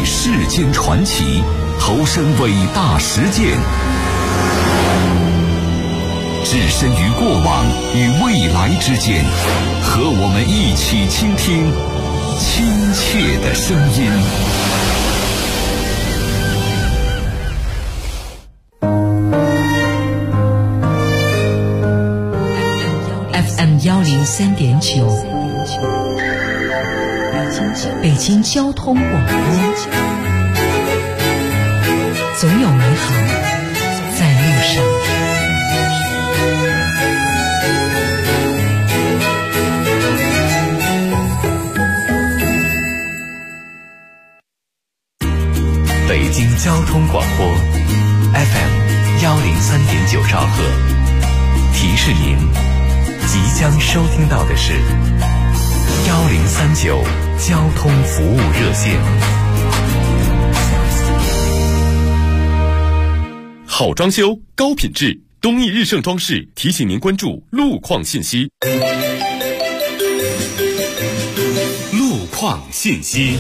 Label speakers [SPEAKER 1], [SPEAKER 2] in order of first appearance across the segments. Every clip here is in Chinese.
[SPEAKER 1] 世间传奇，投身伟大实践，置身于过往与未来之间，和我们一起倾听亲切的声音。
[SPEAKER 2] FM 103.9，北京交通广播，总有美好在路上。
[SPEAKER 3] 北京交通广播 FM 103.9兆赫，提示您即将收听到的是1039交通服务热线。
[SPEAKER 4] 好装修，高品质，东义日盛装饰提醒您关注路况信息。路况信息。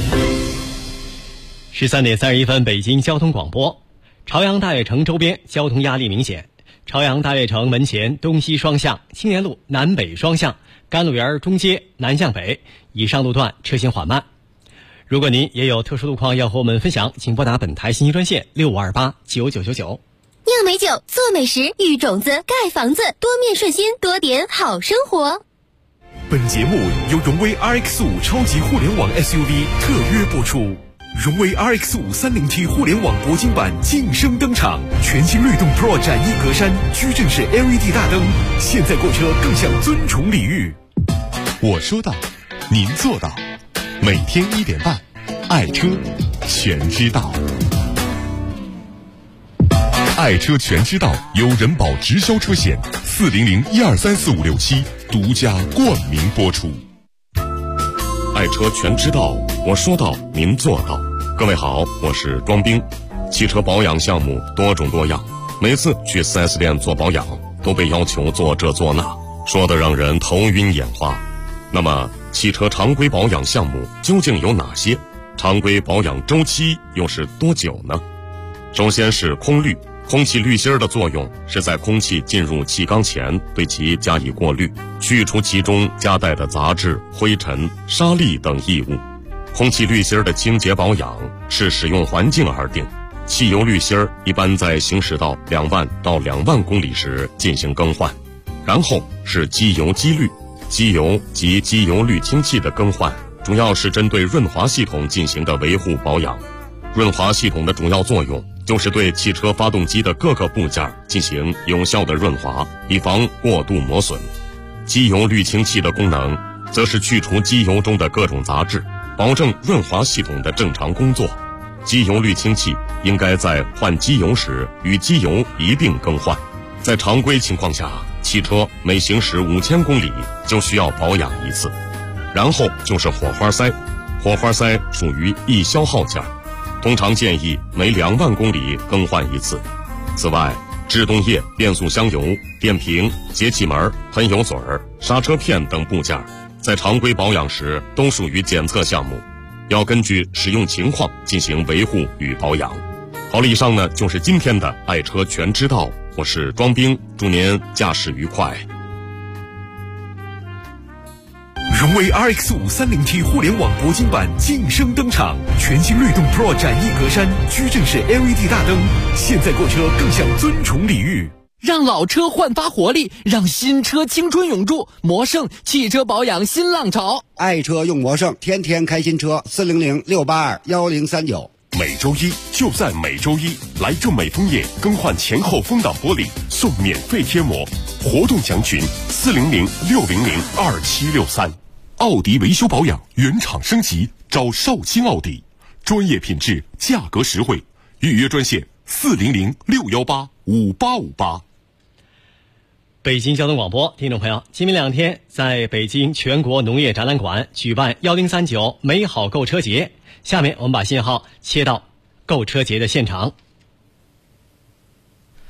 [SPEAKER 5] 13点31分，北京交通广播。朝阳大悦城周边交通压力明显。朝阳大悦城门前东西双向、青年路南北双向、甘露园中街南向北以上路段车行缓慢。如果您也有特殊路况要和我们分享，请拨打本台信息专线65289999。
[SPEAKER 6] 酿美酒，做美食，育种子，盖房子，多面顺心，多点好生活。
[SPEAKER 4] 本节目由荣威 RX5 超级互联网 SUV 特约播出。荣威 RX5 30T 互联网铂金版晋升登场，全新律动 Pro 展翼格栅，矩阵式 LED 大灯，现在购车更享尊崇礼遇。
[SPEAKER 7] 我说到，您做到，每天1点半，爱车全知道。爱车全知道由人保直销车险400123456独家冠名播出。
[SPEAKER 8] 爱车全知道，我说到您做到。各位好，我是庄兵。汽车保养项目多种多样，每次去 4S 店做保养都被要求做这做那，说得让人头晕眼花。那么汽车常规保养项目究竟有哪些？常规保养周期又是多久呢？首先是空滤。空气滤芯的作用是在空气进入气缸前对其加以过滤，去除其中夹带的杂质、灰尘、沙粒等异物。空气滤芯的清洁保养视使用环境而定，汽油滤芯一般在行驶到2万到2万公里时进行更换。然后是机油机滤，机油及机油滤清器的更换主要是针对润滑系统进行的维护保养。润滑系统的主要作用就是对汽车发动机的各个部件进行有效的润滑，以防过度磨损。机油滤清器的功能则是去除机油中的各种杂质，保证润滑系统的正常工作。机油滤清器应该在换机油时与机油一并更换。在常规情况下，汽车每行驶5000公里就需要保养一次。然后就是火花塞，火花塞属于易消耗件，通常建议每2万公里更换一次。此外，制动液、变速箱油、电瓶、节气门、喷油嘴、刹车片等部件在常规保养时都属于检测项目，要根据使用情况进行维护与保养。好了，以上呢就是今天的爱车全知道，我是庄兵，祝您驾驶愉快。
[SPEAKER 4] 荣威 RX5 30T 互联网铂金版晋升登场，全新律动 Pro 展翼格栅，矩阵式 LED 大灯，现在购车更享尊崇礼遇。
[SPEAKER 9] 让老车焕发活力，让新车青春永驻。魔胜汽车保养新浪潮，
[SPEAKER 10] 爱车用魔胜，天天开新车。400-682-1039。
[SPEAKER 4] 每周一就在每周一，来正美枫叶更换前后风挡玻璃送免费贴膜，活动详询400-600-2763。奥迪维修保养原厂升级，找绍兴奥迪，专业品质，价格实惠，预约专线400-618-5858。
[SPEAKER 5] 北京交通广播，听众朋友，今明2天在北京全国农业展览馆举办1039美好购车节。下面我们把信号切到购车节的现场。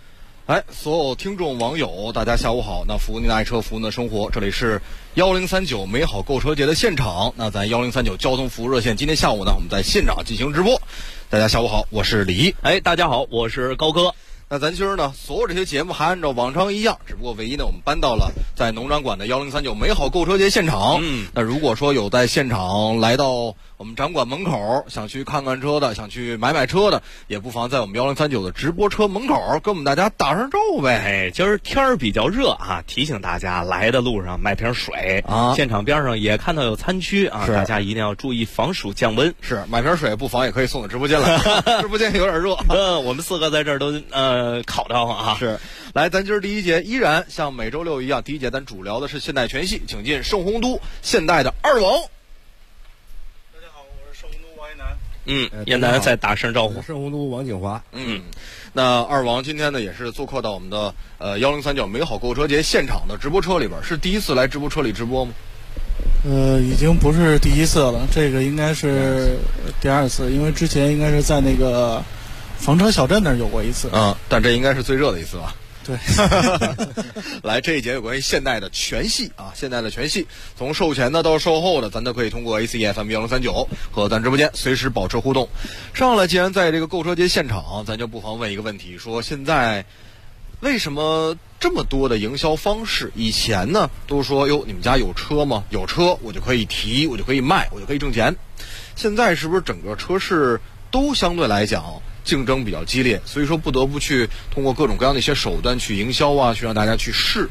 [SPEAKER 11] 所有听众网友，大家下午好。那服务您的爱车，服务您的生活，这里是1039美好购车节的现场。那咱1039交通服务热线，今天下午呢，我们在现场进行直播。大家下午好，我是李。
[SPEAKER 5] 大家好，我是高哥。
[SPEAKER 11] 那咱今儿呢，所有这些节目还按照往常一样，只不过唯一呢，我们搬到了在农展馆的1039美好购车节现场。那如果说有在现场来到我们展馆门口，想去看看车的，想去买车的，也不妨在我们1039的直播车门口跟我们大家打声招呼呗。
[SPEAKER 5] 今儿天儿比较热啊，提醒大家来的路上买瓶水啊。现场边上也看到有餐区啊，大家一定要注意防暑降温。
[SPEAKER 11] 是买瓶水不妨也可以送到直播间来，直播间有点热。
[SPEAKER 5] 我们4个在这儿都烤着啊。
[SPEAKER 11] 是，来，咱今儿第一节依然像每周六一样，第一节咱主聊的是现代全系，请进盛洪都现代的二王。
[SPEAKER 12] 大家好，我是盛洪都王一
[SPEAKER 5] 楠。燕南再打声招呼。
[SPEAKER 13] 盛洪都王景华。
[SPEAKER 11] 那二王今天呢也是做客到我们的1039美好购车节现场的直播车里边，是第一次来直播车里直播吗？
[SPEAKER 12] 已经不是第一次了，这个应该是第2次，因为之前应该是在那个房车小镇那儿有过一次。
[SPEAKER 11] 但这应该是最热的一次吧？
[SPEAKER 12] 对。
[SPEAKER 11] 来，这一节有关于现代的全系啊，现代的全系，从售前的到售后的，咱都可以通过 ACFM 1039和咱直播间随时保持互动。上来既然在这个购车节现场，咱就不妨问一个问题，说现在为什么这么多的营销方式？以前呢都说哟，你们家有车吗？有车我就可以提，我就可以卖，我就可以挣钱。现在是不是整个车市都相对来讲竞争比较激烈，所以说不得不去通过各种各样的一些手段去营销啊，去让大家去试？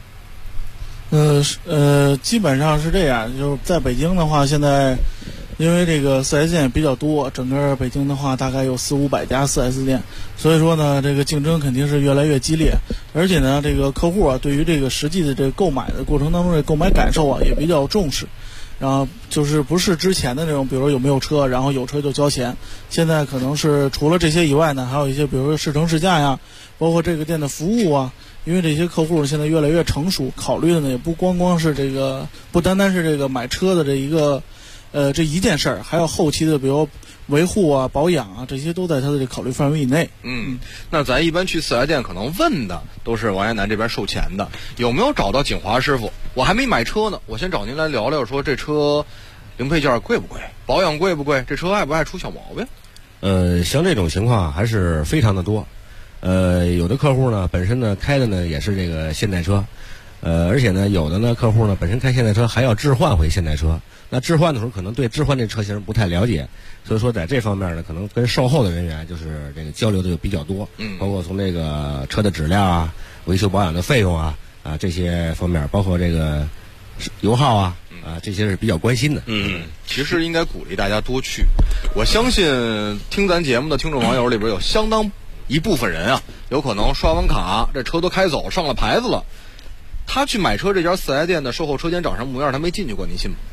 [SPEAKER 12] 基本上是这样。就是在北京的话，现在因为这个 4S 店比较多，整个北京的话大概有400-500家 4S 店，所以说呢，这个竞争肯定是越来越激烈。而且呢，这个客户啊，对于这个实际的这个购买的过程当中的购买感受啊，也比较重视。然后就是不是之前的那种，比如说有没有车，然后有车就交钱。现在可能是除了这些以外呢，还有一些比如说试乘试驾呀，包括这个店的服务啊。因为这些客户现在越来越成熟，考虑的呢也不光是这个，不单单是这个买车的这一个，这一件事儿，还有后期的比如维护啊、保养啊，这些都在他的这考虑范围以内。
[SPEAKER 11] 那咱一般去4S店可能问的都是王彦南这边售钱的，有没有找到景华师傅？我还没买车呢，我先找您来聊聊，说这车零配件贵不贵，保养贵不贵，这车爱不爱出小毛病？
[SPEAKER 13] 像这种情况还是非常的多。有的客户呢本身呢开的呢也是这个现代车，而且呢有的呢客户呢本身开现代车还要置换回现代车。那置换的时候可能对置换这车型不太了解，所以说在这方面呢可能跟售后的人员就是这个交流的就比较多，包括从这个车的质量啊、维修保养的费用啊这些方面，包括这个油耗啊这些是比较关心的。
[SPEAKER 11] 其实应该鼓励大家多去。我相信听咱节目的听众网友里边有相当一部分人啊，有可能刷完卡这车都开走上了牌子了，他去买车这家4S店的售后车间长什么模样他没进去过，您信吗？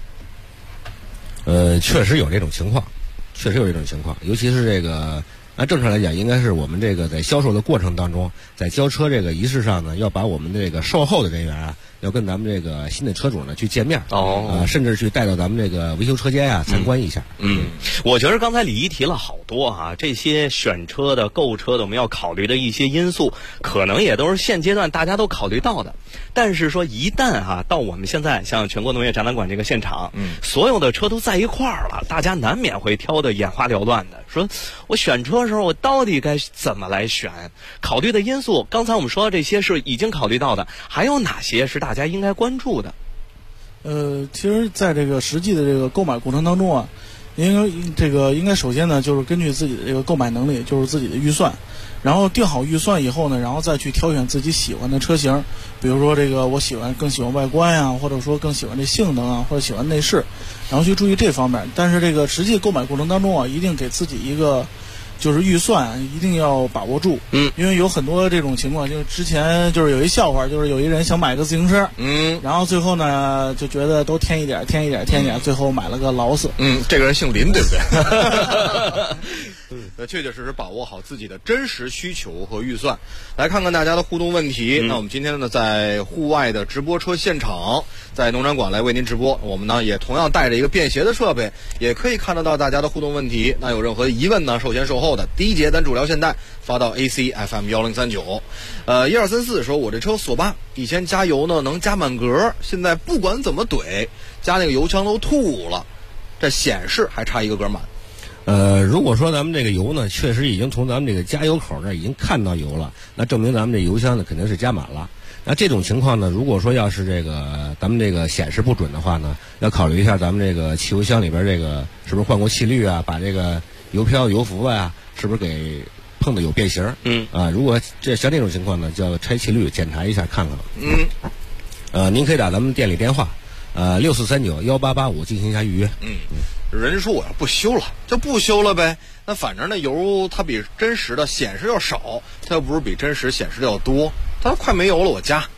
[SPEAKER 13] 确实有这种情况，尤其是这个按正常来讲，应该是我们这个在销售的过程当中，在交车这个仪式上呢，要把我们这个售后的人员啊，要跟咱们这个新的车主呢去见面，甚至去带到咱们这个维修车间啊参观一下。
[SPEAKER 5] 我觉得刚才李一提了好多啊，这些选车的、购车的，我们要考虑的一些因素，可能也都是现阶段大家都考虑到的。但是说一旦到我们现在像全国农业展览馆这个现场，所有的车都在一块儿了，大家难免会挑得眼花缭乱的。说我选车的时候，我到底该怎么来选？考虑的因素，刚才我们说的这些是已经考虑到的，还有哪些是大家应该关注的？
[SPEAKER 12] 其实在这个实际的这个购买过程当中啊，应该首先呢就是根据自己的这个购买能力，就是自己的预算，然后定好预算以后呢，然后再去挑选自己喜欢的车型。比如说这个我更喜欢外观呀，或者说更喜欢这性能啊，或者喜欢内饰，然后去注意这方面。但是这个实际购买过程当中啊，一定给自己一个就是预算一定要把握住。因为有很多这种情况，就是之前就是有一笑话，就是有一人想买个自行车，然后最后呢就觉得都添一点，最后买了个劳斯。
[SPEAKER 11] 这个人姓林对不对？ 确确实实把握好自己的真实需求和预算。来看看大家的互动问题。那我们今天呢，在户外的直播车现场，在农展馆来为您直播。我们呢也同样带着一个便携的设备，也可以看得到大家的互动问题。那有任何疑问呢，售前售后的第一节咱主聊现代发到 ACFM1039。1234说，我这车索八以前加油呢能加满格，现在不管怎么怼，加那个油枪都吐了，这显示还差一个格满。
[SPEAKER 13] 如果说咱们这个油呢，确实已经从咱们这个加油口这儿已经看到油了，那证明咱们这油箱呢肯定是加满了。那这种情况呢，如果说要是这个咱们这个显示不准的话呢，要考虑一下咱们这个汽油箱里边这个是不是换过气滤啊，把这个油漂油浮啊，是不是给碰的有变形？如果像这种情况呢，就要拆气滤检查一下看看。您可以打咱们店里电话，64391885进行一下预约。
[SPEAKER 11] 人说我要不修了就不修了呗，那反正那油它比真实的显示要少，它又不是比真实显示的要多，它快没油了我加。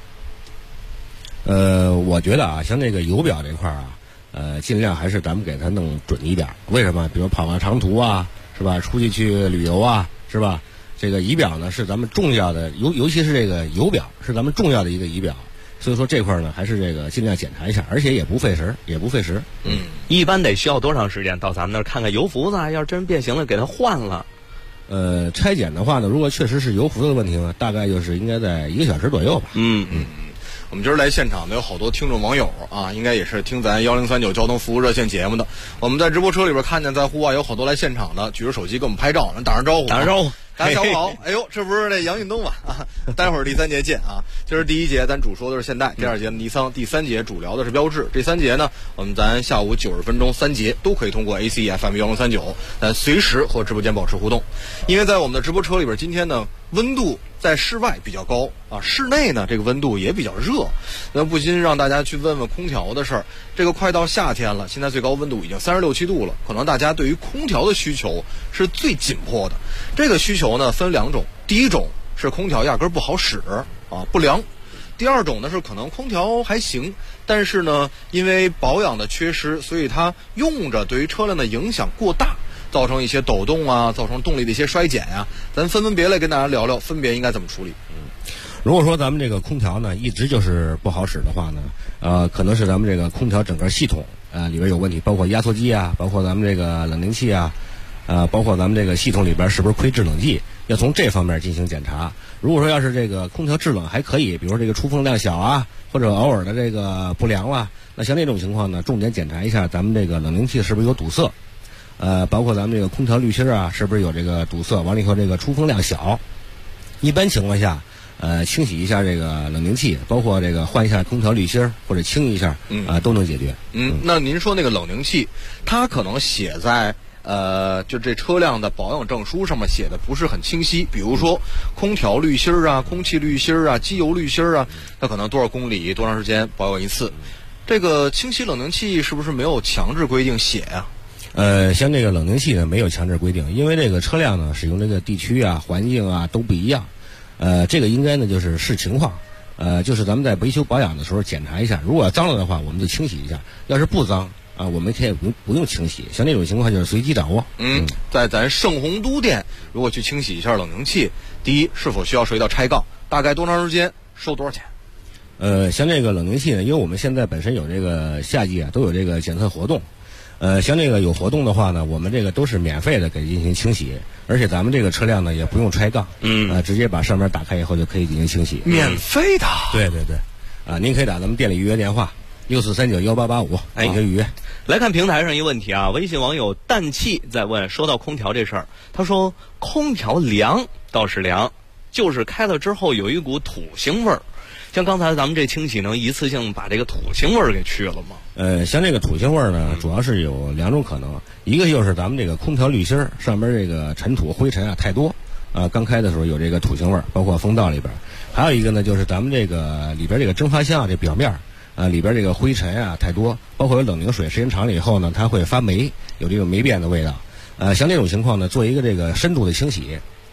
[SPEAKER 13] 我觉得啊，像这个油表这块啊，尽量还是咱们给它弄准一点。为什么？比如跑个长途啊，是吧？出去旅游啊，是吧？这个仪表呢是咱们重要的，尤其是这个油表是咱们重要的一个仪表。所以说这块呢，还是这个尽量检查一下，而且也不费时。
[SPEAKER 3] 一般得需要多长时间到咱们那儿看看油浮子？要是真变形了，给它换了。
[SPEAKER 13] 拆检的话呢，如果确实是油浮的问题呢，大概就是应该在1个小时左右吧。
[SPEAKER 11] 我们今儿来现场的有好多听众网友啊，应该也是听咱1039交通服务热线节目的。我们在直播车里边看见，在户外有好多来现场的，举着手机给我们拍照，打声招呼。大家下午好。哎呦，这不是那杨运东吧？待会儿第3节见啊！今儿第1节咱主说的是现代，第2节尼桑，第3节主聊的是标致。这3节呢，我们咱下午90分钟3节都可以通过 ACFM1039，咱随时和直播间保持互动。因为在我们的直播车里边，今天呢温度在室外比较高啊，室内呢这个温度也比较热，那不禁让大家去问问空调的事儿。这个快到夏天了，现在最高温度已经36、7度了，可能大家对于空调的需求是最紧迫的。这个需求呢分2种，第一种是空调压根不好使啊，不良；第2种呢是可能空调还行，但是呢因为保养的缺失，所以它用着对于车辆的影响过大，造成一些抖动啊，造成动力的一些衰减呀。咱分别来跟大家聊聊，分别应该怎么处理。
[SPEAKER 13] 如果说咱们这个空调呢一直就是不好使的话呢，可能是咱们这个空调整个系统里边有问题，包括压缩机啊，包括咱们这个冷凝器啊，包括咱们这个系统里边是不是亏制冷剂，要从这方面进行检查。如果说要是这个空调制冷还可以，比如说这个出风量小啊，或者偶尔的这个不良啊，那像那种情况呢，重点检查一下咱们这个冷凝器是不是有堵塞。包括咱们这个空调滤芯啊，是不是有这个堵塞？完了以后，这个出风量小。一般情况下，清洗一下这个冷凝器，包括这个换一下空调滤芯或者清一下，都能解决。
[SPEAKER 11] 那您说那个冷凝器，它可能写在就这车辆的保养证书上面写的不是很清晰，比如说空调滤芯啊、空气滤芯啊、机油滤芯啊，它可能多少公里、多长时间保养一次。这个清洗冷凝器是不是没有强制规定写呀？
[SPEAKER 13] 像这个冷凝器呢没有强制规定，因为这个车辆呢使用这个地区啊、环境啊都不一样，这个应该呢就是视情况，就是咱们在维修保养的时候检查一下，如果脏了的话我们就清洗一下，要是不脏啊我们可以不用清洗，像这种情况就是随机掌握。
[SPEAKER 11] 在咱圣洪都店如果去清洗一下冷凝器，第一是否需要涉及到拆杠，大概多长时间，收多少钱？
[SPEAKER 13] 像这个冷凝器呢，因为我们现在本身有这个夏季啊都有这个检测活动。像这个有活动的话呢，我们这个都是免费的给进行清洗，而且咱们这个车辆呢也不用拆杠，直接把上面打开以后就可以进行清洗，
[SPEAKER 11] 免费的。
[SPEAKER 13] 对，您可以打咱们店里预约电话64391885，可以预约。
[SPEAKER 3] 来看平台上一个问题啊，微信网友氮气在问，说到空调这事儿，他说空调凉倒是凉，就是开了之后有一股土腥味儿。像刚才咱们这清洗能一次性把这个土腥味儿给去了吗？
[SPEAKER 13] 像这个土腥味儿呢，主要是有2种可能，一个就是咱们这个空调滤芯上边这个尘土灰尘啊太多，刚开的时候有这个土腥味儿，包括风道里边。还有一个呢，就是咱们这个里边这个蒸发箱这表面里边这个灰尘啊太多，包括有冷凝水，时间长了以后呢，它会发霉，有这个霉变的味道。像这种情况呢，做一个这个深度的清洗。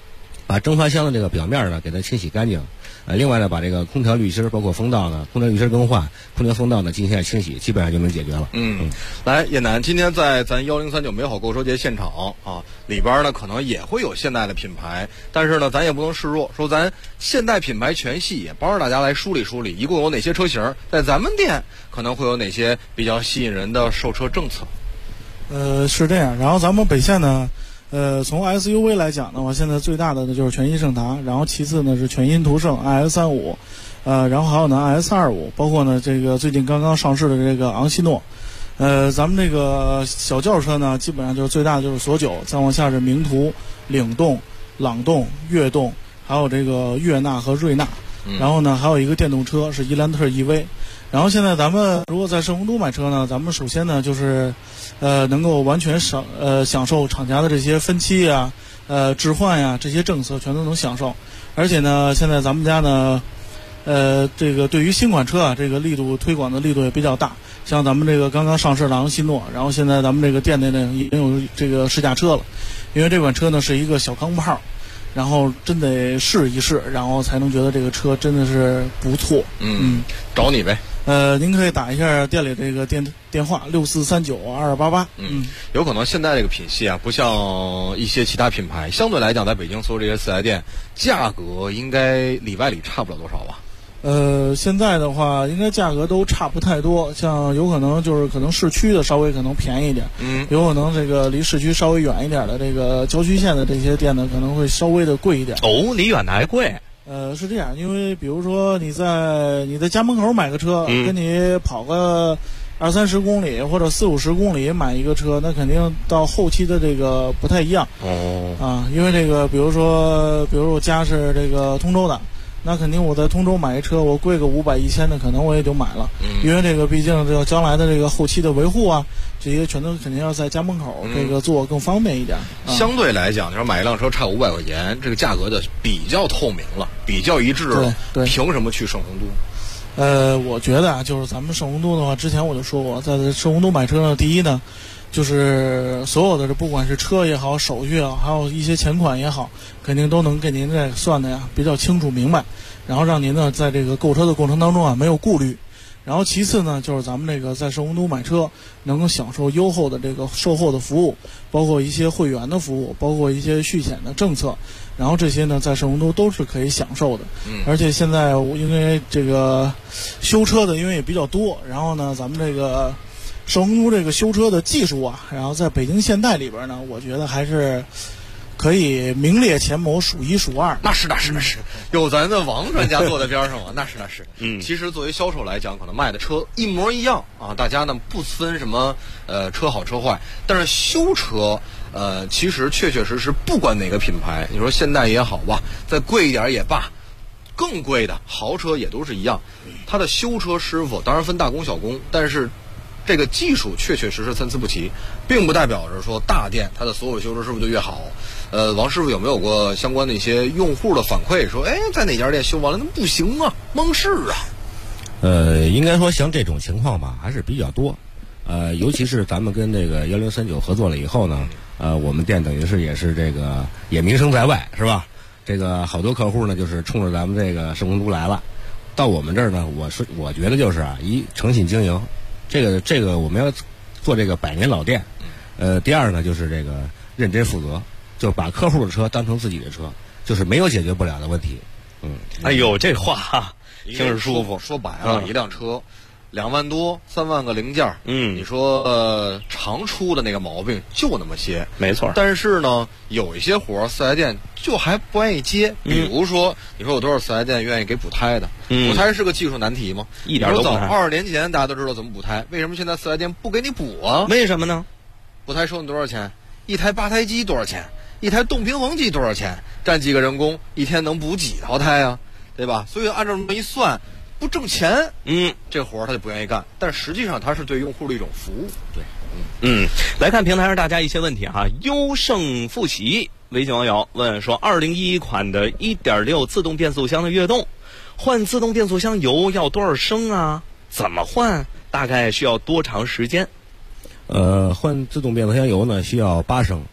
[SPEAKER 13] 把蒸发箱的这个表面呢给它清洗干净。另外呢，把这个空调滤芯包括风道呢，空调滤芯更换，空调风道呢进行一下清洗，基本上就能解决了。
[SPEAKER 11] 来，叶楠，今天在咱1039美好购车节现场啊，里边呢可能也会有现代的品牌，但是呢咱也不能示弱，说咱现代品牌全系也帮着大家来梳理梳理，一共有哪些车型，在咱们店可能会有哪些比较吸引人的售车政策。
[SPEAKER 12] 是这样，然后咱们北线呢。从 SUV 来讲的话，现在最大的呢就是全新胜达，然后其次呢是全新途胜 IS35，然后还有呢 IS25，包括呢这个最近刚刚上市的这个昂希诺，咱们这个小轿车呢，基本上就是最大的就是索9，再往下是名图、领动、朗动、悦动，还有这个悦纳和瑞纳，然后呢还有一个电动车是伊兰特 EV。然后现在咱们如果在圣洪都买车呢，咱们首先呢就是，能够完全享受厂家的这些分期啊、置换呀这些政策全都能享受，而且呢，现在咱们家呢，这个对于新款车啊，这个推广的力度也比较大，像咱们这个刚刚上市的昂希诺，然后现在咱们这个店内呢已经有这个试驾车了，因为这款车呢是一个小钢炮。然后真得试一试，然后才能觉得这个车真的是不错。
[SPEAKER 11] 找你呗。
[SPEAKER 12] 您可以打一下店里这个电话64392288。
[SPEAKER 11] 有可能现在这个品系啊，不像一些其他品牌，相对来讲，在北京所有这些四 S 店，价格应该里外里差不了多少吧？
[SPEAKER 12] 现在的话，应该价格都差不太多，像有可能就是可能市区的稍微可能便宜一点，有可能这个离市区稍微远一点的这个郊区县的这些店呢，可能会稍微的贵一点。
[SPEAKER 3] 哦，离远的还贵？
[SPEAKER 12] 是这样，因为比如说你在家门口买个车，跟你跑个20-30公里或者40-50公里买一个车，那肯定到后期的这个不太一样。因为这个比如说我家是这个通州的。那肯定我在通州买一车，我贵个500-1000的，可能我也就买了。因为这个毕竟这个将来的这个后期的维护啊，这些全都肯定要在家门口这个做更方便一点。
[SPEAKER 11] 相对来讲，就是买一辆车差500块钱，这个价格就比较透明了，比较一致了。
[SPEAKER 12] 对，
[SPEAKER 11] 凭什么去圣洪
[SPEAKER 12] 都？我觉得啊，就是咱们圣洪都的话，之前我就说过，在圣洪都买车呢，第一呢。就是所有的不管是车也好，手续也好，还有一些钱款也好，肯定都能给您这算的呀比较清楚明白，然后让您呢在这个购车的过程当中啊没有顾虑。然后其次呢，就是咱们这个在圣洪都买车能够享受优厚的这个售后的服务，包括一些会员的服务，包括一些续险的政策，然后这些呢在圣洪都都是可以享受的。而且现在因为这个修车的因为也比较多，然后呢咱们这个圣洪都这个修车的技术啊，然后在北京现代里边呢，我觉得还是可以名列前茅，数1数2。
[SPEAKER 11] 那是，有咱的王专家坐在边上嘛，那是。其实作为销售来讲，可能卖的车一模一样啊，大家呢不分什么车好车坏，但是修车其实确实不管哪个品牌，你说现代也好吧，再贵一点也罢。更贵的豪车也都是一样，他的修车师傅当然分大工小工，但是这个技术确实参差不齐，并不代表着说大店它的所有修车师傅就越好。王师傅有没有过相关的一些用户的反馈，说在哪家店修完了那不行啊，蒙事啊？
[SPEAKER 13] 应该说像这种情况吧还是比较多。尤其是咱们跟这个1039合作了以后呢，我们店等于是也是这个也名声在外，是吧？这个好多客户呢就是冲着咱们这个圣洪都来了，到我们这儿呢，我觉得就是诚信经营。这个我们要做这个100年老店，第二呢就是这个认真负责，就把客户的车当成自己的车，就是没有解决不了的问题。
[SPEAKER 3] 哎呦，这话听着舒服。
[SPEAKER 11] 说白了，一辆车2万多3万个零件，你说常出的那个毛病就那么些，
[SPEAKER 3] 没错。
[SPEAKER 11] 但是呢，有一些活4S店就还不愿意接，比如说你说有多少4S店愿意给补胎的？补胎是个技术难题吗？
[SPEAKER 3] 一点都不难。
[SPEAKER 11] 早20年前大家都知道怎么补胎，为什么现在4S店不给你补啊？
[SPEAKER 3] 为什么呢？
[SPEAKER 11] 补胎收你多少钱？一台8胎机多少钱？一台动平衡机多少钱？站几个人工，一天能补几套胎啊？对吧？所以按照这么一算，不挣钱，这活他就不愿意干。但实际上，它是对用户的一种服务。
[SPEAKER 3] 对，来看平台上大家一些问题哈。优胜富喜微信网友问说，2011款的1.6自动变速箱的悦动，换自动变速箱油要多少升啊？怎么换？大概需要多长时间？
[SPEAKER 13] 换自动变速箱油呢需要8升。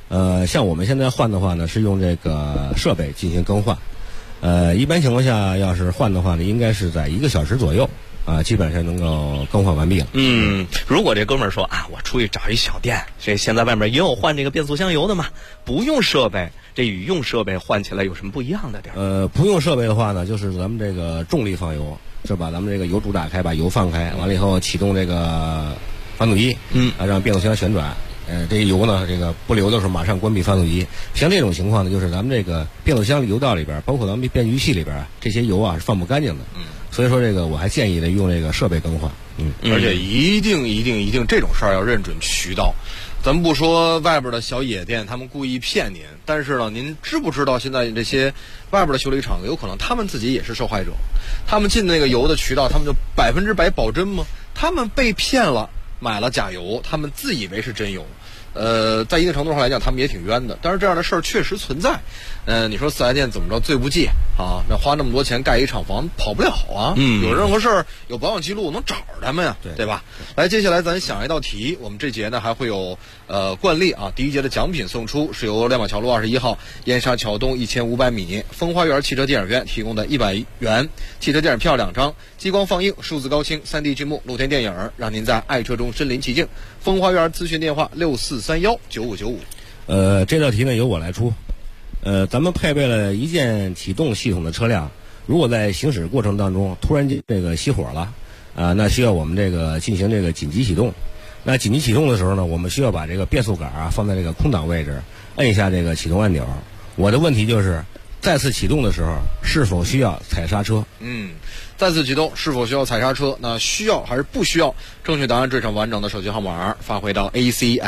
[SPEAKER 13] 像我们现在换的话呢，是用这个设备进行更换。一般情况下，要是换的话呢，应该是在1个小时左右基本上能够更换完毕了。
[SPEAKER 3] 如果这哥们儿说我出去找一小店，这现在外面也有换这个变速箱油的嘛，不用设备，这与用设备换起来有什么不一样的地儿？
[SPEAKER 13] 不用设备的话呢，就是咱们这个重力放油，就把咱们这个油主打开，把油放开，完了以后启动这个发动机，让变速箱旋转。这油呢，这个不流的时候马上关闭发动机。像这种情况呢，就是咱们这个变速箱油道里边，包括咱们变矩器里边，这些油是放不干净的。所以说这个我还建议呢用这个设备更换。
[SPEAKER 11] 而且一定这种事儿要认准渠道。咱们不说外边的小野店，他们故意骗您，但是呢，您知不知道现在这些外边的修理厂有可能他们自己也是受害者？他们进那个油的渠道，他们就100%保真吗？他们被骗了，买了假油，他们自以为是真油。在一定程度上来讲，他们也挺冤的。但是这样的事儿确实存在。你说4S店怎么着罪不济啊？那花那么多钱盖一厂房，跑不了啊。有任何事儿有保养记录能找着他们呀，对吧？来，接下来咱想一道题。我们这节呢还会有惯例第一节的奖品送出，是由亮马桥路21号燕莎桥东1500米风花园汽车电影院提供的100元汽车电影票2张，激光放映、数字高清、3D 剧目、露天电影，让您在爱车中身临其境。风花园咨询电话64319595。
[SPEAKER 13] 这道题呢由我来出。咱们配备了一键启动系统的车辆，如果在行驶过程当中突然间这个熄火了，那需要我们这个进行这个紧急启动。那紧急启动的时候呢，我们需要把这个变速杆放在这个空档位置，摁一下这个启动按钮。我的问题就是再次启动的时候是否需要踩刹车？
[SPEAKER 11] 再次启动是否需要踩刹车？那需要还是不需要？正确答案缀上完整的手机号码发回到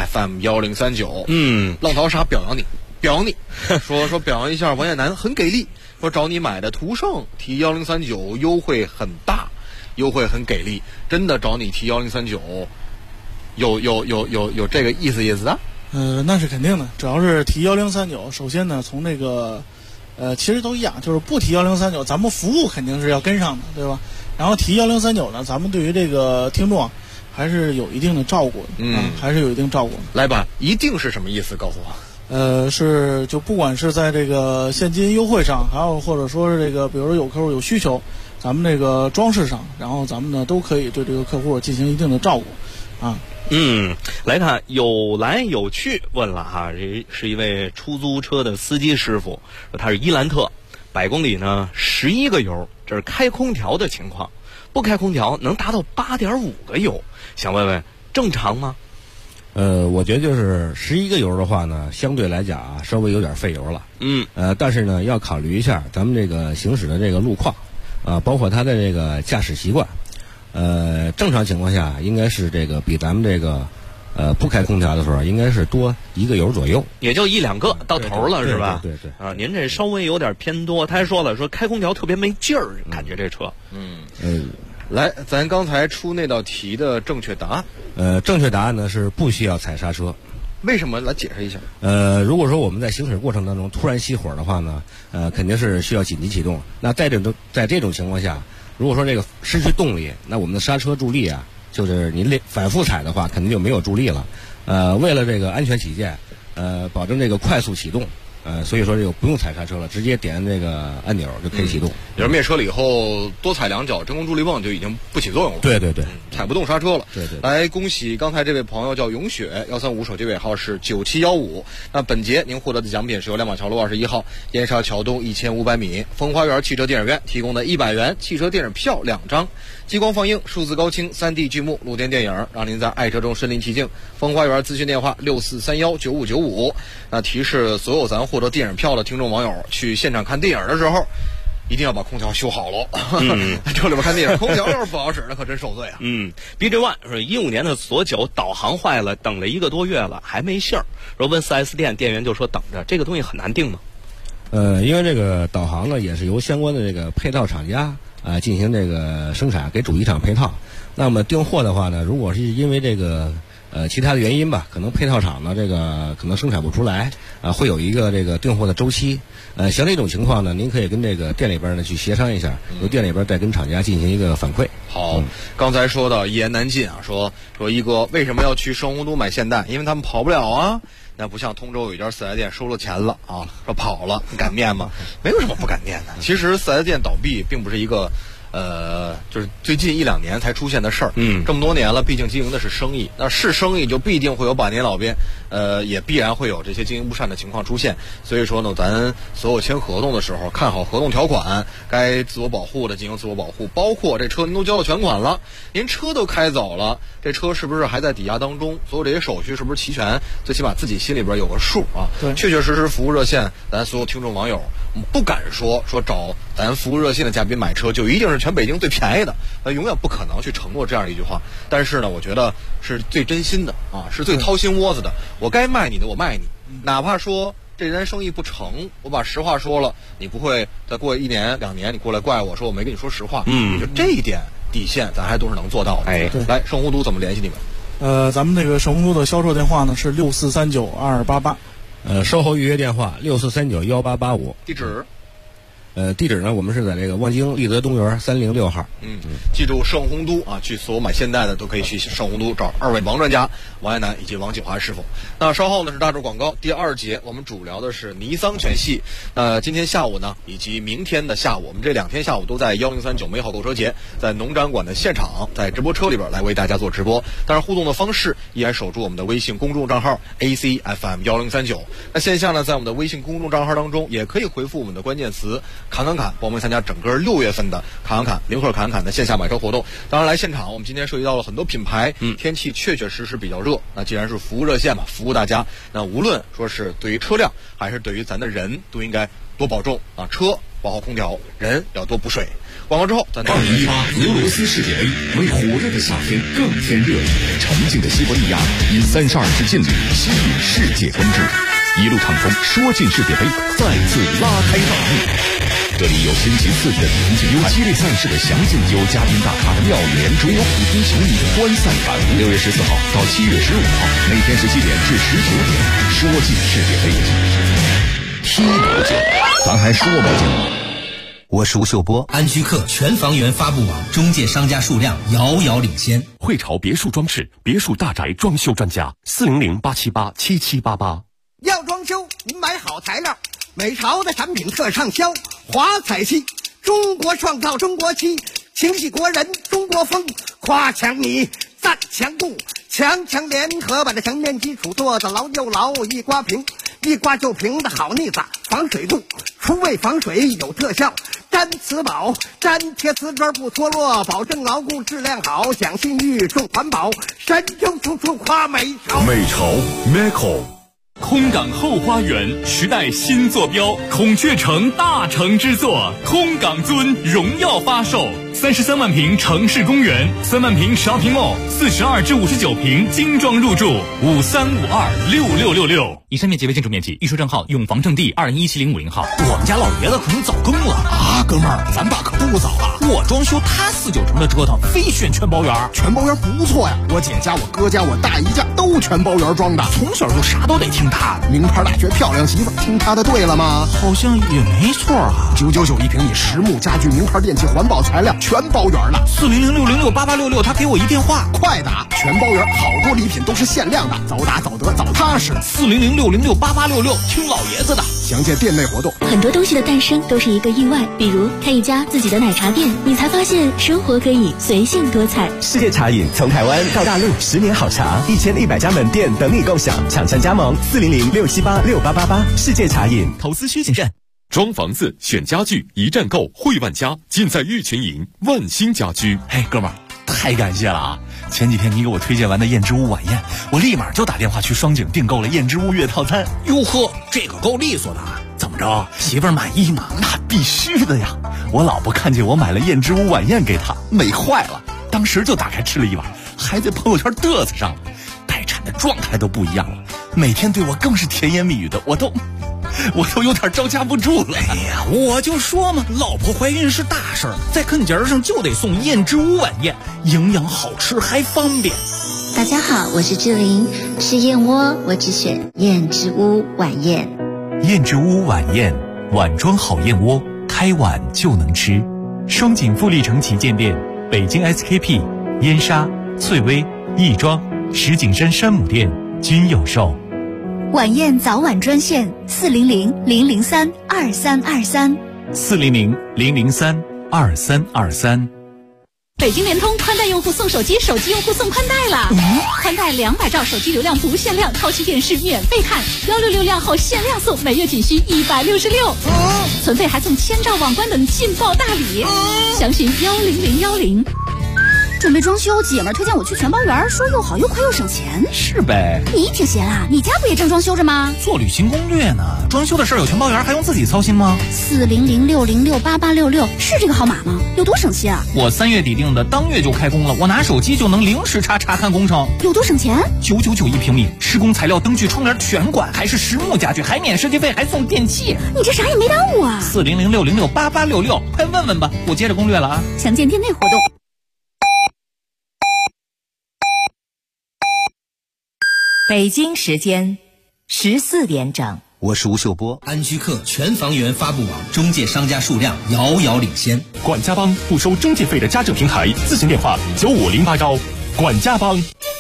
[SPEAKER 11] ACFM1039。浪淘沙表扬你，说表扬一下王艳楠很给力，说找你买的途胜提1039优惠很大，优惠很给力，真的找你提1039，有这个意思的？
[SPEAKER 12] 那是肯定的，只要是提1039，首先呢从这个。其实都一样，就是不提1039，咱们服务肯定是要跟上的，对吧？然后提1039呢，咱们对于这个听众还是有一定的照顾的，还是有一定照顾的。
[SPEAKER 11] 来吧，一定是什么意思？告诉我。
[SPEAKER 12] 是就不管是在这个现金优惠上，还有或者说是这个，比如说有客户有需求，咱们这个装饰上，然后咱们呢都可以对这个客户进行一定的照顾，
[SPEAKER 3] 来看有来有去问了这是一位出租车的司机师傅，说他是伊兰特，100公里呢11个油，这是开空调的情况，不开空调能达到8.5个油，想问问正常吗？
[SPEAKER 13] 我觉得就是11个油的话呢，相对来讲稍微有点费油了。但是呢要考虑一下咱们这个行驶的这个路况包括他的这个驾驶习惯。正常情况下应该是这个比咱们这个不开空调的时候应该是多1个油左右，
[SPEAKER 3] 也就1-2个到头了，是吧？
[SPEAKER 13] 对
[SPEAKER 3] 您这稍微有点偏多。他还说了，说开空调特别没劲儿，感觉这车。
[SPEAKER 11] 来，咱刚才出那道题的正确答案。
[SPEAKER 13] 正确答案呢是不需要踩刹车。
[SPEAKER 11] 为什么？来解释一下。
[SPEAKER 13] 如果说我们在行驶过程当中突然熄火的话呢，肯定是需要紧急启动。那在这种情况下，如果说这个失去动力，那我们的刹车助力就是您反复踩的话，肯定就没有助力了。为了这个安全起见，保证这个快速启动，所以说这个不用踩刹车了，直接点这个按钮就可以启动。
[SPEAKER 11] 也是灭车了以后多踩2脚真空助力泵就已经不起作用了。
[SPEAKER 13] 对，
[SPEAKER 11] 踩不动刹车了。
[SPEAKER 13] 对。
[SPEAKER 11] 来，恭喜刚才这位朋友叫永雪135，手机尾号是9715。那本节您获得的奖品是由亮马桥路21号燕莎桥东1500米风花园汽车电影院提供的100元汽车电影票2张，激光放映、数字高清、3D 剧目、露天电影，让您在爱车中身临其境。风花园咨询电话64319595。那提示所有咱获得电影票的听众网友，去现场看电影的时候一定要把空调修好了。这里边看电影空调要是不好使，那可真受罪啊。
[SPEAKER 3] BJ One 说15年的索9导航坏了，等了1个多月了还没信儿，说问4S店店员就说等着，这个东西很难定吗？
[SPEAKER 13] 因为这个导航呢也是由相关的这个配套厂家进行这个生产，给主机厂配套。那么订货的话呢，如果是因为这个其他的原因吧，可能配套厂呢这个可能生产不出来会有一个这个订货的周期。像这种情况呢，您可以跟这个店里边呢去协商一下，由店里边再跟厂家进行一个反馈。
[SPEAKER 11] 好，刚才说到一言难尽说一哥为什么要去圣洪都买现代？因为他们跑不了啊。 那不像通州有一家4S店收了钱了啊，说跑了，你敢念吗？没有什么不敢念的。其实4S店倒闭并不是一个就是最近1-2年才出现的事儿。这么多年了，毕竟经营的是生意，那是生意就必定会有百年老店，也必然会有这些经营不善的情况出现。所以说呢，咱所有签合同的时候，看好合同条款，该自我保护的进行自我保护。包括这车您都交了全款了，您车都开走了，这车是不是还在抵押当中？所有这些手续是不是齐全？最起码自己心里边有个数啊。
[SPEAKER 12] 对，
[SPEAKER 11] 确确实实服务热线，咱所有听众网友不敢说找咱服务热线的嘉宾买车就一定是全北京最便宜的，永远不可能去承诺这样一句话。但是呢，我觉得是最真心的啊，是最掏心窝子的。我该卖你的我卖你，哪怕说这单生意不成，我把实话说了，你不会再过1年2年你过来怪我说我没跟你说实话。就这一点底线咱还都是能做到的。来，盛虹都怎么联系你们？
[SPEAKER 12] 咱们这个盛虹都的销售电话呢是64392288，
[SPEAKER 13] 售后预约电话64391885。
[SPEAKER 11] 地址
[SPEAKER 13] 呢，我们是在这个望京立德东园306号。
[SPEAKER 11] 记住盛虹都啊，去所有买现代的都可以去盛虹都找2位王专家王爱南以及王景华师傅。那稍后呢是大众广告第2节，我们主聊的是尼桑全系。今天下午呢以及明天的下午，我们这2天下午都在1039美好购车节，在农展馆的现场，在直播车里边来为大家做直播。当然互动的方式依然守住我们的微信公众账号 ACFM1039。那线下呢，在我们的微信公众账号当中也可以回复我们的关键词侃，报名参加整个6月份的侃零克侃的线下买车活动。当然来现场，我们今天涉及到了很多品牌。天气确实比较热，那既然是服务热线嘛，服务大家，那无论说是对于车辆还是对于咱的人，都应该多保重啊！车包好空调，人要多补水。广告之后，咱
[SPEAKER 1] 2018俄罗斯世界杯为火热的夏天更添热力，沉静的西伯利亚以32支劲旅吸引世界关注，一路畅通，说进世界杯再次拉开大幕。这里有星期4的比拼精彩，有激烈赛事的详尽，有嘉宾大咖的妙语连珠，有普通球迷的观赛感悟。6月14号到7月15号，每天17点至19点，说进世界杯，踢不进，咱还说不进。
[SPEAKER 14] 我是吴秀波，安居客全房源发布网中介商家数量遥遥领先。
[SPEAKER 4] 汇潮别墅装饰，别墅大宅装修专家，400-878-7788。
[SPEAKER 15] 要装修，您买好材料。美潮的产品特畅销，华彩漆，中国创造中国漆，情系国人中国风，夸强米，赞强固，强联合把这墙面基础做得牢又牢，一刮平，一刮就平的好腻子，防水度，除味防水有特效，粘瓷宝，粘贴瓷砖不脱落，保证牢固质量好，讲信誉重环保，神州处处夸美潮。
[SPEAKER 4] 美潮 Meco。空港后花园时代新坐标，孔雀城大成之作，空港尊荣耀发售，33万平城市公园，3万平shopping mall，42至59平精装入住，53526666。以上面积为建筑面积，预售证号永房证地2017050号。
[SPEAKER 9] 我们家老爷子可能早更了啊，哥们儿，咱爸可不早了。我装修，他49成的折腾，非选全包圆。
[SPEAKER 16] 全包圆不错呀，我姐家、我哥家、我大姨家都全包圆装的，
[SPEAKER 9] 从小就啥都得听他的。
[SPEAKER 16] 名牌大学漂亮媳妇，听他的对了吗？
[SPEAKER 9] 好像也没错啊。
[SPEAKER 16] 999一平米，实木家具、名牌电器、环保材料，全包圆了。
[SPEAKER 9] 40060688866，他给我一电话，
[SPEAKER 16] 快打！全包圆，好多礼品都是限量的，早打早得早踏实。
[SPEAKER 9] 40060688866，听老爷子的。
[SPEAKER 16] 详见店内活动。
[SPEAKER 6] 很多东西的诞生都是一个意外，比如开一家自己的奶茶店，你才发现生活可以随性多彩。
[SPEAKER 17] 世界茶饮从台湾到大陆，10年好茶，1100家门店等你共享，抢占加盟40067868888。世界茶饮，
[SPEAKER 9] 投资需谨慎。
[SPEAKER 4] 装房子选家具，一站购汇万家，尽在玉群营万兴家居。
[SPEAKER 9] 嘿，哥们儿，太感谢了啊！前几天你给我推荐完的燕之屋晚宴，我立马就打电话去双井订购了燕之屋月套餐。哟呵，这个够利索的啊！怎么着，媳妇儿满意吗？那必须的呀！我老婆看见我买了燕之屋晚宴给她，美坏了，当时就打开吃了一碗，还在朋友圈嘚瑟上了，待产的状态都不一样了，每天对我更是甜言蜜语的，我都有点招架不住了。哎呀，我就说嘛，老婆怀孕是大事儿，在啃节上就得送燕之屋晚宴，营养好吃还方便。
[SPEAKER 18] 大家好，我是志玲，吃燕窝我只选燕之屋晚宴。
[SPEAKER 19] 燕之屋晚宴，碗装好燕窝，开碗就能吃。双井富力城旗舰店，北京 SKP、燕莎、翠微、亦庄、石景山山姆店均有售。
[SPEAKER 6] 晚宴早晚专线
[SPEAKER 19] 400-003-2323，400-003-2323。
[SPEAKER 20] 北京联通宽带用户送手机，手机用户送宽带了。宽带200兆手机流量不限量，超级电视免费看，166流量后限量送，每月仅需166。存费还送1000兆网关等劲爆大礼，详询10010。
[SPEAKER 21] 准备装修，姐们儿推荐我去全包园，说又好又快又省钱。
[SPEAKER 9] 是呗。
[SPEAKER 21] 你挺闲啊，你家不也正装修着吗？
[SPEAKER 9] 做旅行攻略呢。装修的事儿有全包园，还用自己操心吗
[SPEAKER 21] ？400606866是这个号码吗？有多省心啊？
[SPEAKER 9] 我3月底定的，当月就开工了。我拿手机就能零时查看工程，
[SPEAKER 21] 有多省钱
[SPEAKER 9] ？9991平米，施工材料、灯具、窗帘全管，还是实木家具，还免设计费，还送电器。
[SPEAKER 21] 你这啥也没耽误啊
[SPEAKER 9] ！400606866，快问问吧。我接着攻略了啊。
[SPEAKER 21] 详见店内活动。
[SPEAKER 2] 北京时间14点整，
[SPEAKER 14] 我是吴秀波。 安居客全房源发布网中介商家数量遥遥领先。
[SPEAKER 4] 管家帮不收中介费的家政平台，咨询电话9508管家帮。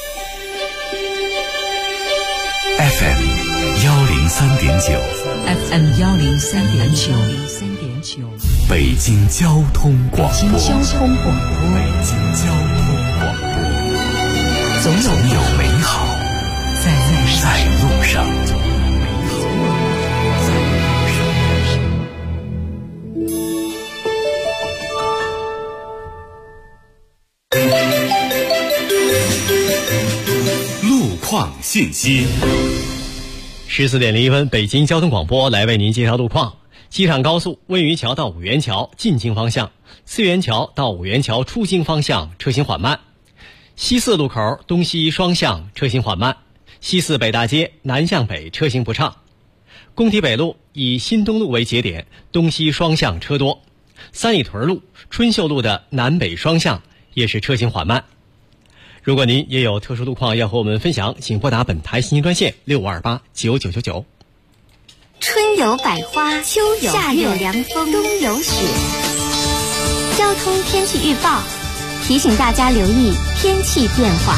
[SPEAKER 19] FM 103.9
[SPEAKER 2] 103.9，
[SPEAKER 19] 北京交通广播。总有美好在路上。
[SPEAKER 4] 路况信息。
[SPEAKER 5] 14点01分，北京交通广播来为您介绍路况。机场高速温榆桥到五元桥进京方向，四元桥到五元桥出京方向车行缓慢。西四路口东西双向车行缓慢，西四北大街南向北车行不畅。工体北路以新东路为节点，东西双向车多。三里屯路春秀路的南北双向也是车行缓慢。如果您也有特殊路况要和我们分享，请拨打本台信息专线6528999999。
[SPEAKER 18] 春有百花，秋有夏有凉风，冬有雪。交通天气预报提醒大家留意天气变化。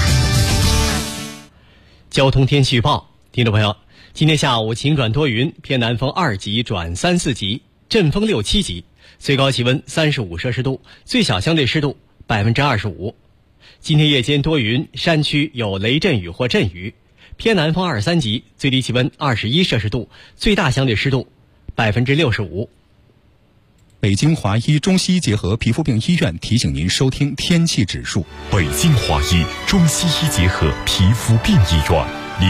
[SPEAKER 5] 交通天气预报，听众朋友，今天下午晴转多云，偏南风2级转3、4级，阵风6、7级，最高气温35摄氏度，最小相对湿度25%。今天夜间多云，山区有雷阵雨或阵雨，偏南风2、3级，最低气温21摄氏度，最大相对湿度65%。
[SPEAKER 7] 北京华医中西医结合皮肤病医院提醒您收听天气指数。
[SPEAKER 4] 北京华医中西医结合皮肤病医院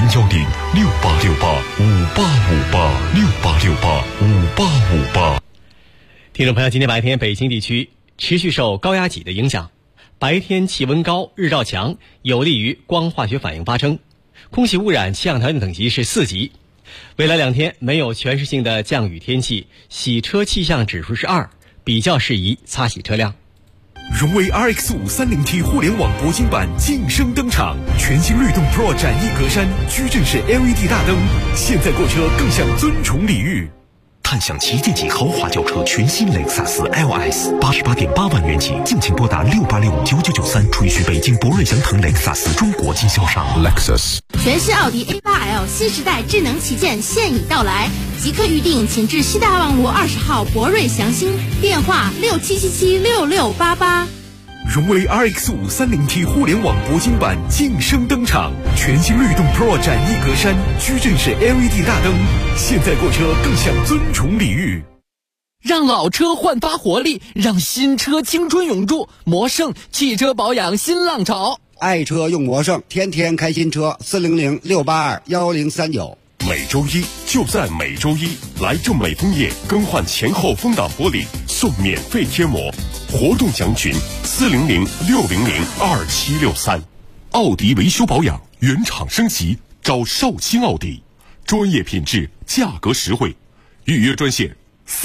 [SPEAKER 4] ，0106868585858，668685858。
[SPEAKER 5] 听众朋友，今天白天北京地区持续受高压脊的影响，白天气温高，日照强，有利于光化学反应发生。空气污染气象条件等级是4级。未来2天没有全市性的降雨天气，洗车气象指数是2，比较适宜擦洗车辆。
[SPEAKER 4] 荣威 RX5 30T 互联网铂金版晋升登场，全新律动 Pro 展翼格栅，矩阵式 LED 大灯，现在购车更享尊崇礼遇。
[SPEAKER 22] 探享旗舰级豪华轿车全新雷克萨斯 LS，88.8万元起，敬请拨打68659993，垂询北京博瑞祥腾雷克萨斯中国经销商。
[SPEAKER 23] Lexus 全新奥迪 A8L 新时代智能旗舰现已到来，即刻预定，请至西大望路20号博瑞祥兴，电话67776688。
[SPEAKER 4] 荣威 RX5 30T 互联网铂金版晋升登场，全新律动 Pro 展翼格栅，矩阵式 LED 大灯，现在购车更享尊崇礼遇。
[SPEAKER 24] 让老车焕发活力，让新车青春永驻。魔胜汽车保养新浪潮，
[SPEAKER 10] 爱车用魔胜，天天开新车，400-682-1039。
[SPEAKER 8] 每周一就在每周一，来正美枫叶更换前后风挡玻璃送免费贴膜，活动详询400-600-2763。奥迪维修保养原厂升级，找绍兴奥迪，专业品质，价格实惠，预约专线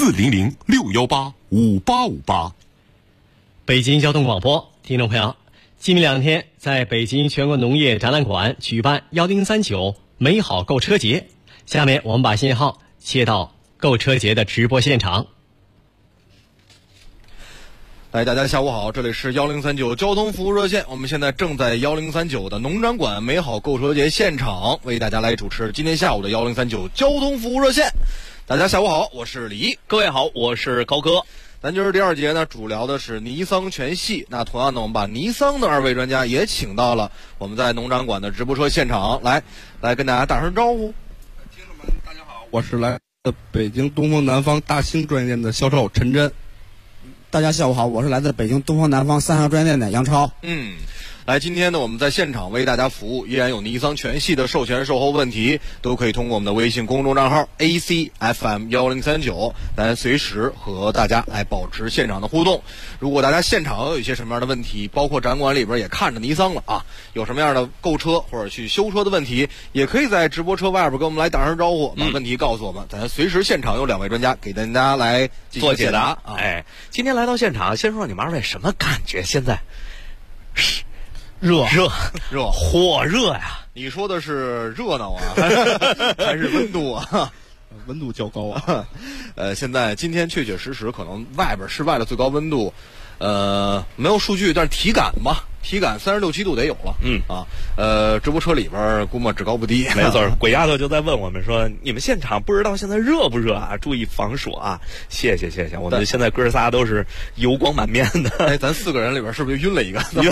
[SPEAKER 8] 400-618-5858。
[SPEAKER 5] 北京交通广播，听众朋友，今明2天在北京全国农业展览馆举办1039美好购车节。下面我们把信号切到购车节的直播现场。
[SPEAKER 3] 大家下午好，这里是1039交通服务热线，我们现在正在1039的农展馆美好购车节现场为大家来主持今天下午的1039交通服务热线。大家下午好，我是李，
[SPEAKER 5] 各位好，我是高哥。
[SPEAKER 3] 咱今儿第二节呢，主聊的是尼桑全系。那同样呢，我们把尼桑的2位专家也请到了我们在农展馆的直播车现场，来跟大家打声招呼。
[SPEAKER 11] 听众们，大家好，我是来自北京东风南方大兴专业店的销售陈真。
[SPEAKER 12] 大家下午好，我是来自北京东方南方三号专业店的杨超。
[SPEAKER 3] 来，今天呢，我们在现场为大家服务，依然有尼桑全系的售前售后问题，都可以通过我们的微信公众账号 ACFM1039 来随时和大家来保持现场的互动。如果大家现场有一些什么样的问题，包括展馆里边也看着尼桑了啊，有什么样的购车或者去修车的问题，也可以在直播车外边跟我们来打声招呼，把问题告诉我们，咱随时现场有2位专家给大家来
[SPEAKER 5] 做解答
[SPEAKER 3] 啊。
[SPEAKER 5] 今天来到现场，先说你们2位什么感觉？现在
[SPEAKER 3] 热，
[SPEAKER 5] 火热呀！
[SPEAKER 3] 你说的是热闹啊，还是温度啊？
[SPEAKER 11] 温度较高啊。
[SPEAKER 3] 现在今天确确实实可能室外的最高温度，没有数据，但是体感36、7度得有了。直播车里边估摸只高不低。
[SPEAKER 5] 没错，鬼丫头就在问我们说，你们现场不知道现在热不热啊？注意防暑啊！谢谢，我们现在哥仨都是油光满面的。
[SPEAKER 3] 咱4个人里边是不是晕了一个？
[SPEAKER 5] 哥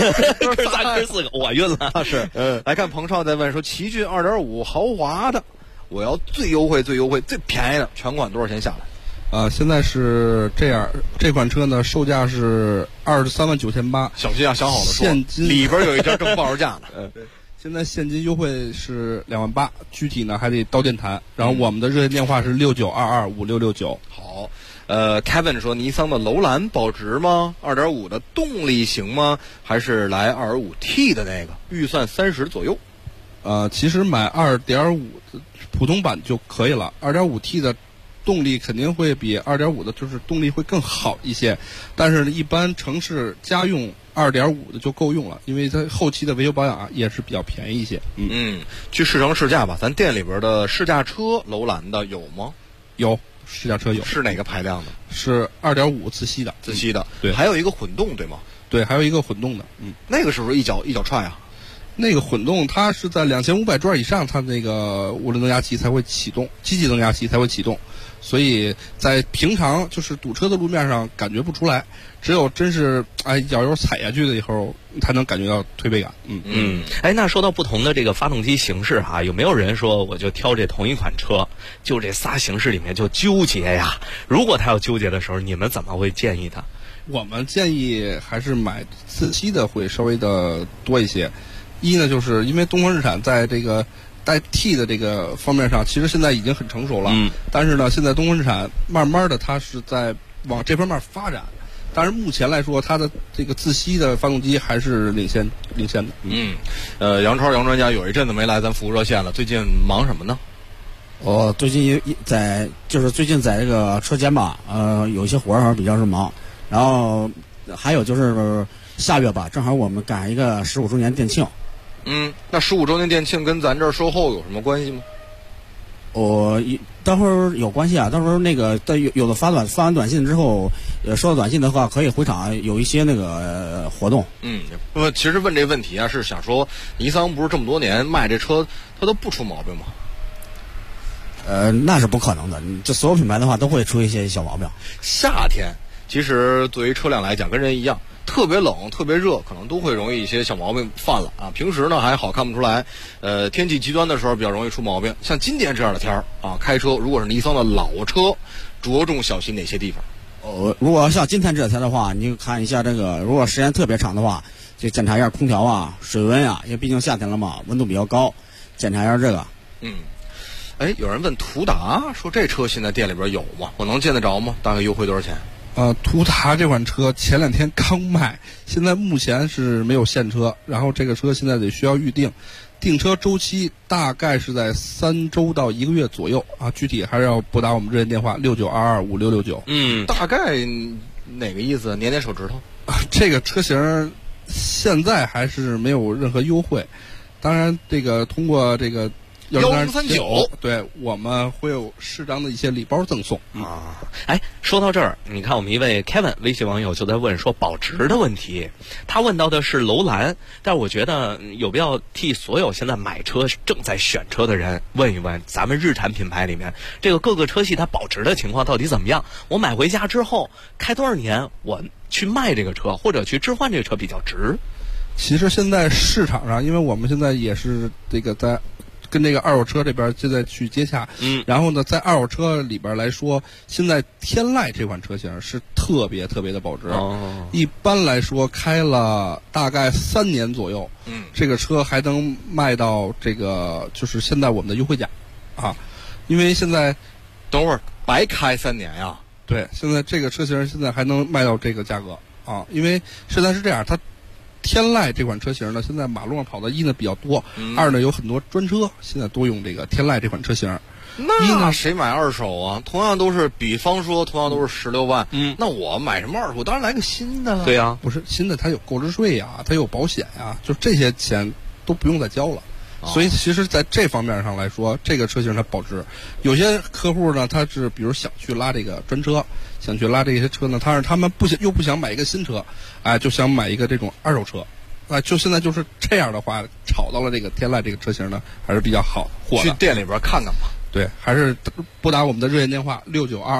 [SPEAKER 5] 4个，我晕了。
[SPEAKER 3] 是，来看彭少在问说，奇骏2.5豪华的，我要最优惠、最便宜的，全款多少钱下来？
[SPEAKER 11] 现在是这样，这款车呢售价是239800，
[SPEAKER 3] 小心啊，想好了说，
[SPEAKER 11] 现金
[SPEAKER 3] 里边有一张正报价呢。
[SPEAKER 11] 对，现在现金优惠是28000，具体呢还得到店谈。然后我们的热线电话是69225669。
[SPEAKER 3] 好，Kevin 说尼桑的楼兰保值吗？2.5的动力行吗？还是来 2.5T 的那个？预算30左右。
[SPEAKER 11] 其实买2.5的普通版就可以了，2.5T 的动力肯定会比2.5的就是动力会更好一些，但是一般城市家用2.5的就够用了，因为它后期的维修保养也是比较便宜一些。
[SPEAKER 3] 去试乘试驾吧，咱店里边的试驾车楼兰的有吗？
[SPEAKER 11] 有，试驾车有。
[SPEAKER 3] 是哪个排量的？
[SPEAKER 11] 是2.5自吸的。
[SPEAKER 3] 对，还有一个混动对吗？
[SPEAKER 11] 对，还有一个混动的。
[SPEAKER 3] 那个是不是一脚踹啊？
[SPEAKER 12] 那个混动它是在2500转以上，它那个涡轮增压器才会启动，机器增压器才会启动，所以在平常就是堵车的路面上感觉不出来，只有真是脚油踩下去了以后才能感觉到推背感。
[SPEAKER 5] 那说到不同的这个发动机形式哈，有没有人说我就挑这同一款车，就这仨形式里面就纠结呀？如果他要纠结的时候，你们怎么会建议他？
[SPEAKER 12] 我们建议还是买自吸的会稍微的多一些。一呢，就是因为东风日产在这个代替的这个方面上，其实现在已经很成熟了。但是呢，现在东风日产慢慢的它是在往这方面发展。但是目前来说，它的这个自吸的发动机还是领先的。
[SPEAKER 3] 杨超杨专家有一阵子没来咱服务热线了，最近忙什么呢？
[SPEAKER 12] 我最近最近在这个车间吧，有一些活儿比较是忙，然后还有就是下月吧，正好我们赶一个15周年店庆。
[SPEAKER 3] 那15周年店庆跟咱这儿售后有什么关系吗？
[SPEAKER 12] 待会儿有关系啊，到时候那个有的发完短信之后，收到短信的话，可以回厂有一些那个活动。
[SPEAKER 3] 其实问这问题啊，是想说尼桑不是这么多年卖这车，它都不出毛病吗？
[SPEAKER 12] 那是不可能的，这所有品牌的话都会出一些小毛病。
[SPEAKER 3] 夏天其实作为车辆来讲，跟人一样。特别冷特别热，可能都会容易一些小毛病犯了啊。平时呢还好看不出来，天气极端的时候比较容易出毛病。像今天这样的天儿啊，开车如果是尼桑的老车，着重小心哪些地方？
[SPEAKER 12] 如果像今天这天的话，你就看一下这个，如果时间特别长的话，就检查一下空调啊、水温啊，因为毕竟夏天了嘛，温度比较高，检查一下这个。
[SPEAKER 3] 有人问途达，说这车现在店里边有吗？我能见得着吗？大概优惠多少钱？
[SPEAKER 12] 途达这款车前2天刚卖，现在目前是没有现车，然后这个车现在得需要预定，订车周期大概是在3周到1个月左右啊，具体还是要拨打我们热线电话69225669。
[SPEAKER 3] 大概哪个意思？捏捏手指头。
[SPEAKER 12] 这个车型现在还是没有任何优惠，当然这个通过这个
[SPEAKER 3] 1039，
[SPEAKER 12] 对，我们会有适当的一些礼包赠送
[SPEAKER 1] 啊。哎，说到这儿，你看我们一位 Kevin 微信网友就在问说保值的问题，他问到的是楼兰，但是我觉得有必要替所有现在买车正在选车的人问一问，咱们日产品牌里面这个各个车系它保值的情况到底怎么样？我买回家之后开多少年，我去卖这个车或者去置换这个车比较值？
[SPEAKER 12] 其实现在市场上，因为我们现在也是这个在跟这个二手车这边现在去接洽，然后呢，在二手车里边来说，现在天籁这款车型是特别特别的保值。一般来说，开了大概3年左右，这个车还能卖到这个就是现在我们的优惠价，啊，因为现在
[SPEAKER 3] 等会儿白开3年呀？
[SPEAKER 12] 对，现在这个车型现在还能卖到这个价格啊，因为现在是这样，它。天籁这款车型呢，现在马路上跑的一呢比较多，二呢有很多专车现在都用这个天籁这款车型。
[SPEAKER 3] 那谁买二手啊？同样都是，比方说同样都是16万，那我买什么二手？当然来个新的了。
[SPEAKER 1] 对呀，
[SPEAKER 12] 不是新的，它有购置税呀，它有保险呀，就这些钱都不用再交了。所以其实在这方面上来说，这个车型它保值。有些客户呢，他是比如想去拉这个专车，想去拉这些车呢，他们不想买一个新车，哎，就想买一个这种二手车，啊，就现在就是这样的话，炒到了这个天籁这个车型呢，还是比较好货的。
[SPEAKER 3] 去店里边看看吧。
[SPEAKER 12] 对，还是拨打我们的热线电话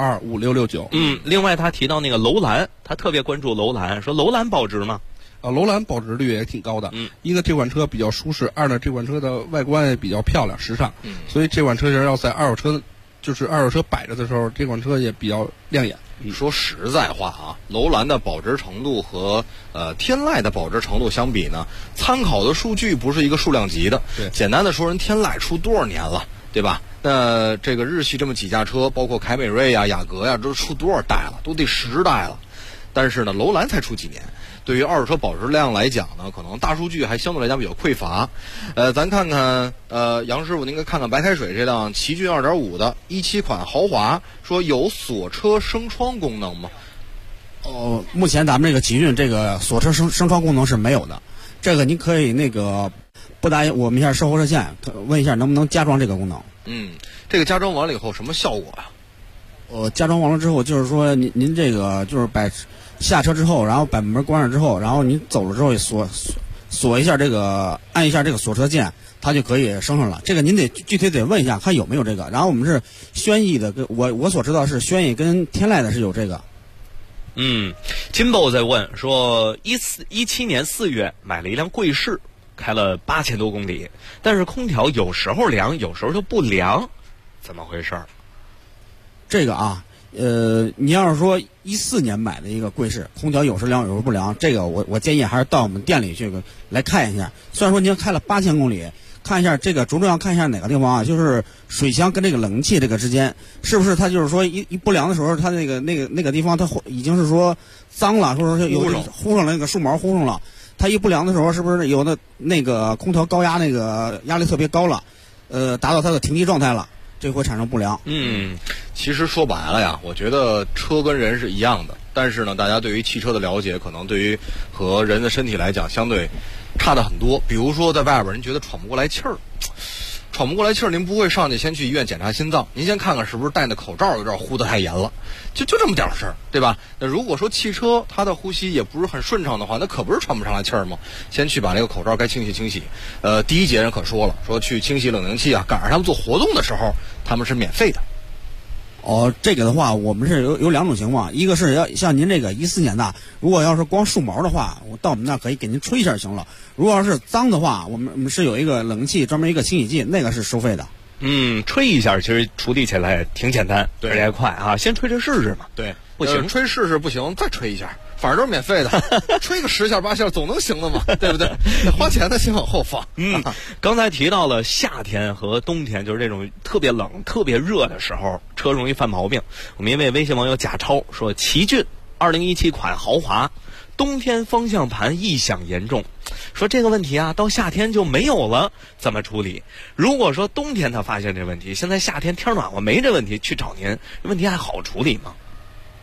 [SPEAKER 12] 69225669。
[SPEAKER 1] 另外他提到那个楼兰，他特别关注楼兰，说楼兰保值吗？
[SPEAKER 12] 楼兰保值率也挺高的。一呢，这款车比较舒适；二呢，这款车的外观也比较漂亮、时尚。所以这款车型要在二手车摆着的时候，这款车也比较亮眼。
[SPEAKER 3] 说实在话啊，楼兰的保值程度和天籁的保值程度相比呢，参考的数据不是一个数量级的。
[SPEAKER 12] 对，
[SPEAKER 3] 简单的说，人天籁出多少年了，对吧？那这个日系这么几架车，包括凯美瑞呀、雅阁呀，都出多少代了？都得10代了。但是呢，楼兰才出几年。对于二手车保值量来讲呢，可能大数据还相对来讲比较匮乏。咱看看，杨师傅，您应该看看白开水这辆奇骏2.5的17款豪华，说有锁车升窗功能吗？
[SPEAKER 13] 目前咱们这个奇骏这个锁车升窗功能是没有的。这个您可以拨打我们一下售后热线，问一下能不能加装这个功能。
[SPEAKER 3] 这个加装完了以后什么效果呀？
[SPEAKER 13] 加装完了之后，就是说您这个就是下车之后，然后把门关上之后，然后你走了之后锁一下这个，按一下这个锁车键，它就可以升上了。这个您具体得问一下看有没有这个。然后我们是轩逸的，我所知道是轩逸跟天籁的是有这个。
[SPEAKER 1] 金宝在问说，17年4月买了一辆贵士，开了8000多公里，但是空调有时候凉，有时候就不凉，怎么回事？
[SPEAKER 13] 这个啊。你要是说14年买的一个贵士，空调有时凉有时不凉，这个我建议还是到我们店里去来看一下。虽然说您开了8000公里，看一下这个着重要看一下哪个地方啊，就是水箱跟这个冷气这个之间，是不是它就是说一不凉的时候，它那个地方它已经是说脏了，或者说有糊上了那个树毛糊上了，它一不凉的时候，是不是有的那个空调高压那个压力特别高了，达到它的停机状态了？这会产生不良。
[SPEAKER 3] 其实说白了呀，我觉得车跟人是一样的，但是呢，大家对于汽车的了解，可能对于和人的身体来讲，相对差的很多。比如说在外边，人觉得喘不过来气儿，您不会上去先去医院检查心脏，您先看看是不是戴那口罩有点呼得太严了，就这么点事儿，对吧？那如果说汽车它的呼吸也不是很顺畅的话，那可不是喘不上来气儿吗？先去把那个口罩该清洗。第一节人可说了，说去清洗冷凝器啊，赶上他们做活动的时候，他们是免费的。
[SPEAKER 13] 这个的话，我们是有2种情况，一个是要像您这个14年的，如果要是光树毛的话，我到我们那可以给您吹一下就行了。如果要是脏的话，我们是有一个冷气专门一个清洗剂，那个是收费的。
[SPEAKER 1] 吹一下其实处理起来挺简单，而且还快啊！先吹吹试试嘛。
[SPEAKER 3] 对，
[SPEAKER 1] 不行
[SPEAKER 3] 吹试试不行，再吹一下，反正都是免费的，吹个10下8下总能行的嘛，对不对？花钱的先往后放。
[SPEAKER 1] 刚才提到了夏天和冬天，就是这种特别冷、特别热的时候，车容易犯毛病。我们一位微信网友贾超说，奇骏2017款豪华，冬天方向盘异响严重，说这个问题啊，到夏天就没有了，怎么处理？如果说冬天他发现这问题，现在夏天天暖和没这问题，去找您，问题还好处理吗？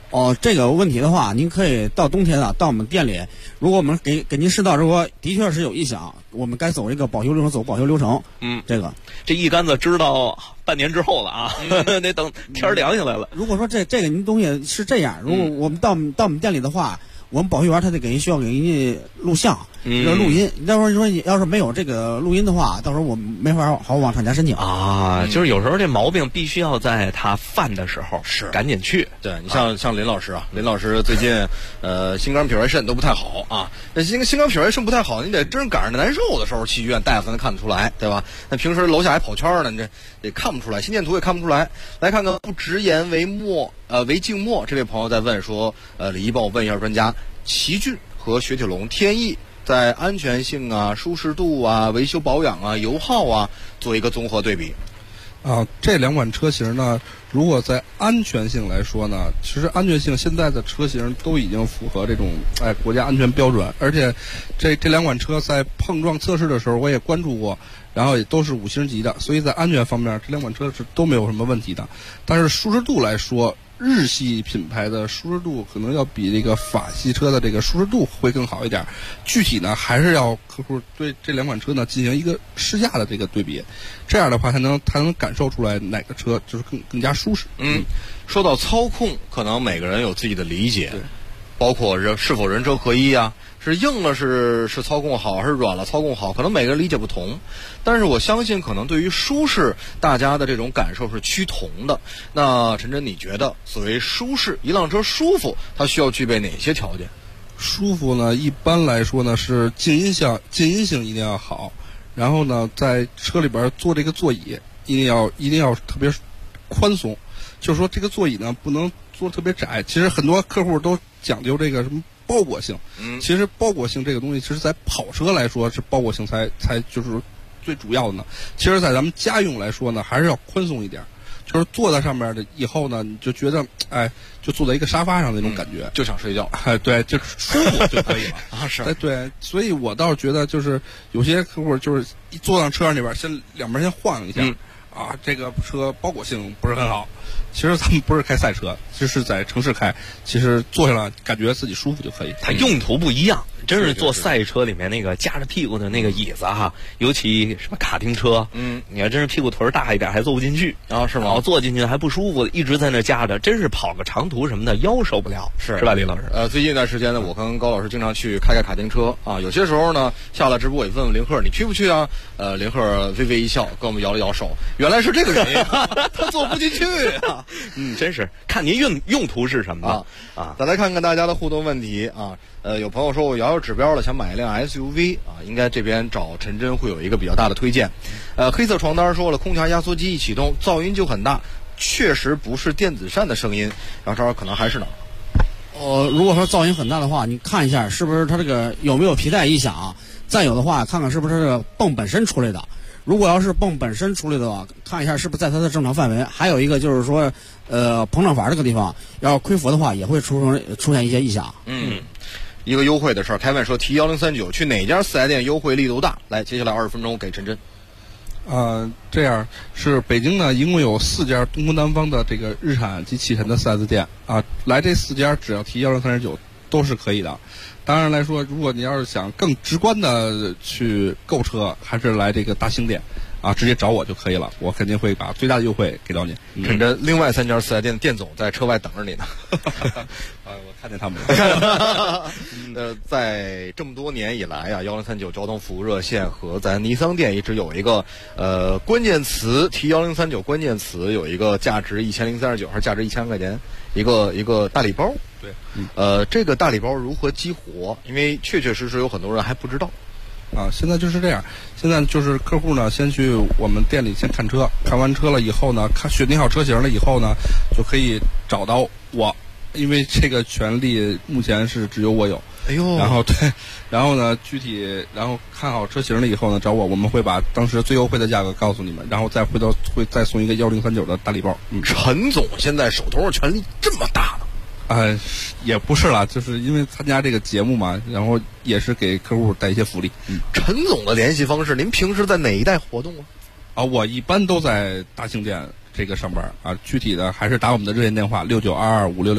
[SPEAKER 13] 哦，这个问题的话，您可以到冬天啊，到我们店里，如果我们给您试到，如果的确是有异响，我们该走这个保修流程，走保修流程。
[SPEAKER 1] 这一竿子知道半年之后了啊，得等天凉下来了。
[SPEAKER 13] 如果说这个您东西是这样，如果我们到我们店里的话，我们保修员他得需要给人家录像，录音。到时候说要是没有这个录音的话，到时候我们没法好往厂家申请
[SPEAKER 1] 啊。就是有时候这毛病必须要在他犯的时候赶紧去。
[SPEAKER 3] 对你像林老师啊，林老师最近心肝脾胃肾都不太好啊。那心肝脾胃肾不太好，你得真赶上难受的时候去医院，大夫能看得出来，对吧？那平时楼下还跑圈呢，你这也看不出来，心电图也看不出来。来看看不直言为静默这位朋友在问说，李毅帮我问一下专家，奇骏和雪铁龙天翼在安全性啊、舒适度啊、维修保养啊、油耗啊做一个综合对比。
[SPEAKER 12] 这两款车型呢，如果在安全性来说呢，其实安全性现在的车型都已经符合这种国家安全标准，而且这两款车在碰撞测试的时候我也关注过，然后也都是5星级的，所以在安全方面这两款车是都没有什么问题的。但是舒适度来说，日系品牌的舒适度可能要比这个法系车的这个舒适度会更好一点。具体呢，还是要客户对这两款车呢进行一个试驾的这个对比，这样的话才能感受出来哪个车就是更加舒适。
[SPEAKER 3] 说到操控，可能每个人有自己的理解，包括是否人车合一啊，是硬了是操控好，还是软了操控好，可能每个人理解不同。但是我相信，可能对于舒适，大家的这种感受是趋同的。那陈真，你觉得所谓舒适，一辆车舒服，它需要具备哪些条件？
[SPEAKER 12] 舒服呢，一般来说呢是静音性一定要好，然后呢，在车里边坐这个座椅一定要特别宽松，就是说这个座椅呢不能坐特别窄。其实很多客户都讲究这个什么包裹性，其实包裹性这个东西，其实在跑车来说是包裹性才就是最主要的呢。其实在咱们家用来说呢，还是要宽松一点，就是坐在上面的以后呢，你就觉得就坐在一个沙发上那种感觉，
[SPEAKER 3] 就想睡觉。
[SPEAKER 12] 对，就舒服就可以了
[SPEAKER 3] 啊。是。
[SPEAKER 12] 对，所以我倒是觉得，就是有些客户就是一坐上车上那边，先两边先晃一下，这个车包裹性不是很好。其实咱们不是开赛车，就是在城市开，其实坐下来感觉自己舒服就可以。
[SPEAKER 1] 它用途不一样，真是坐赛车里面那个夹着屁股的那个椅子哈，尤其什么卡丁车，你要真是屁股腿大一点还坐不进去，
[SPEAKER 3] 是吗？
[SPEAKER 1] 坐进去还不舒服，一直在那夹着，真是跑个长途什么的腰受不了，是吧，李老师？
[SPEAKER 3] 最近一段时间呢，我跟高老师经常去开卡丁车啊，有些时候呢下了直播也问问林鹤你去不去啊？林鹤微微一笑，跟我们摇了摇手，原来是这个原因，他坐不进去啊。
[SPEAKER 1] 真是看您用途是什么啊？
[SPEAKER 3] 再来看看大家的互动问题啊。有朋友说我摇摇指标了，想买一辆 SUV 啊，应该这边找陈真会有一个比较大的推荐。黑色床单说了，空调压缩机一启动，噪音就很大，确实不是电子扇的声音，然后可能还是哪？
[SPEAKER 13] 如果说噪音很大的话，你看一下是不是它这个有没有皮带异响，再有的话看看是不是这个泵本身出来的。如果要是泵本身出来的话，看一下是不是在它的正常范围。还有一个就是说，膨胀阀这个地方要亏幅的话，也会出现一些异响。
[SPEAKER 3] 一个优惠的事儿，开问说提1039去哪家4S店优惠力度大？来，接下来20分钟给陈真。
[SPEAKER 12] 这样是北京呢，一共有4家东风南方的这个日产及汽辰的4S店啊，来这4家只要提1039都是可以的。当然来说，如果你要是想更直观的去购车，还是来这个大兴店啊，直接找我就可以了，我肯定会把最大的优惠给到你。
[SPEAKER 3] 陈真，另外3家4S店的店总在车外等着你呢。
[SPEAKER 12] 我看见他们了。
[SPEAKER 3] 在这么多年以来啊，1039交通服务热线和咱尼桑店一直有一个关键词，提1039关键词有一个价值1039还是价值1000块钱一个大礼包。
[SPEAKER 12] 对，
[SPEAKER 3] 这个大礼包如何激活？因为确确实实有很多人还不知道。
[SPEAKER 12] 现在就是这样。现在就是客户呢，先去我们店里先看车，看完车了以后呢，选定好车型了以后呢，就可以找到我，因为这个权利目前是只有我有。然后呢，具体然后看好车型了以后呢，找我，我们会把当时最优惠的价格告诉你们，然后再会再送一个1039的大礼包。
[SPEAKER 3] 陈总现在手头上权力这么大呢？
[SPEAKER 12] 也不是啦，就是因为参加这个节目嘛，然后也是给客户带一些福利。
[SPEAKER 3] 陈总的联系方式，您平时在哪一带活动啊？
[SPEAKER 12] 我一般都在大兴店这个上班啊，具体的还是打我们的热线电话69225669。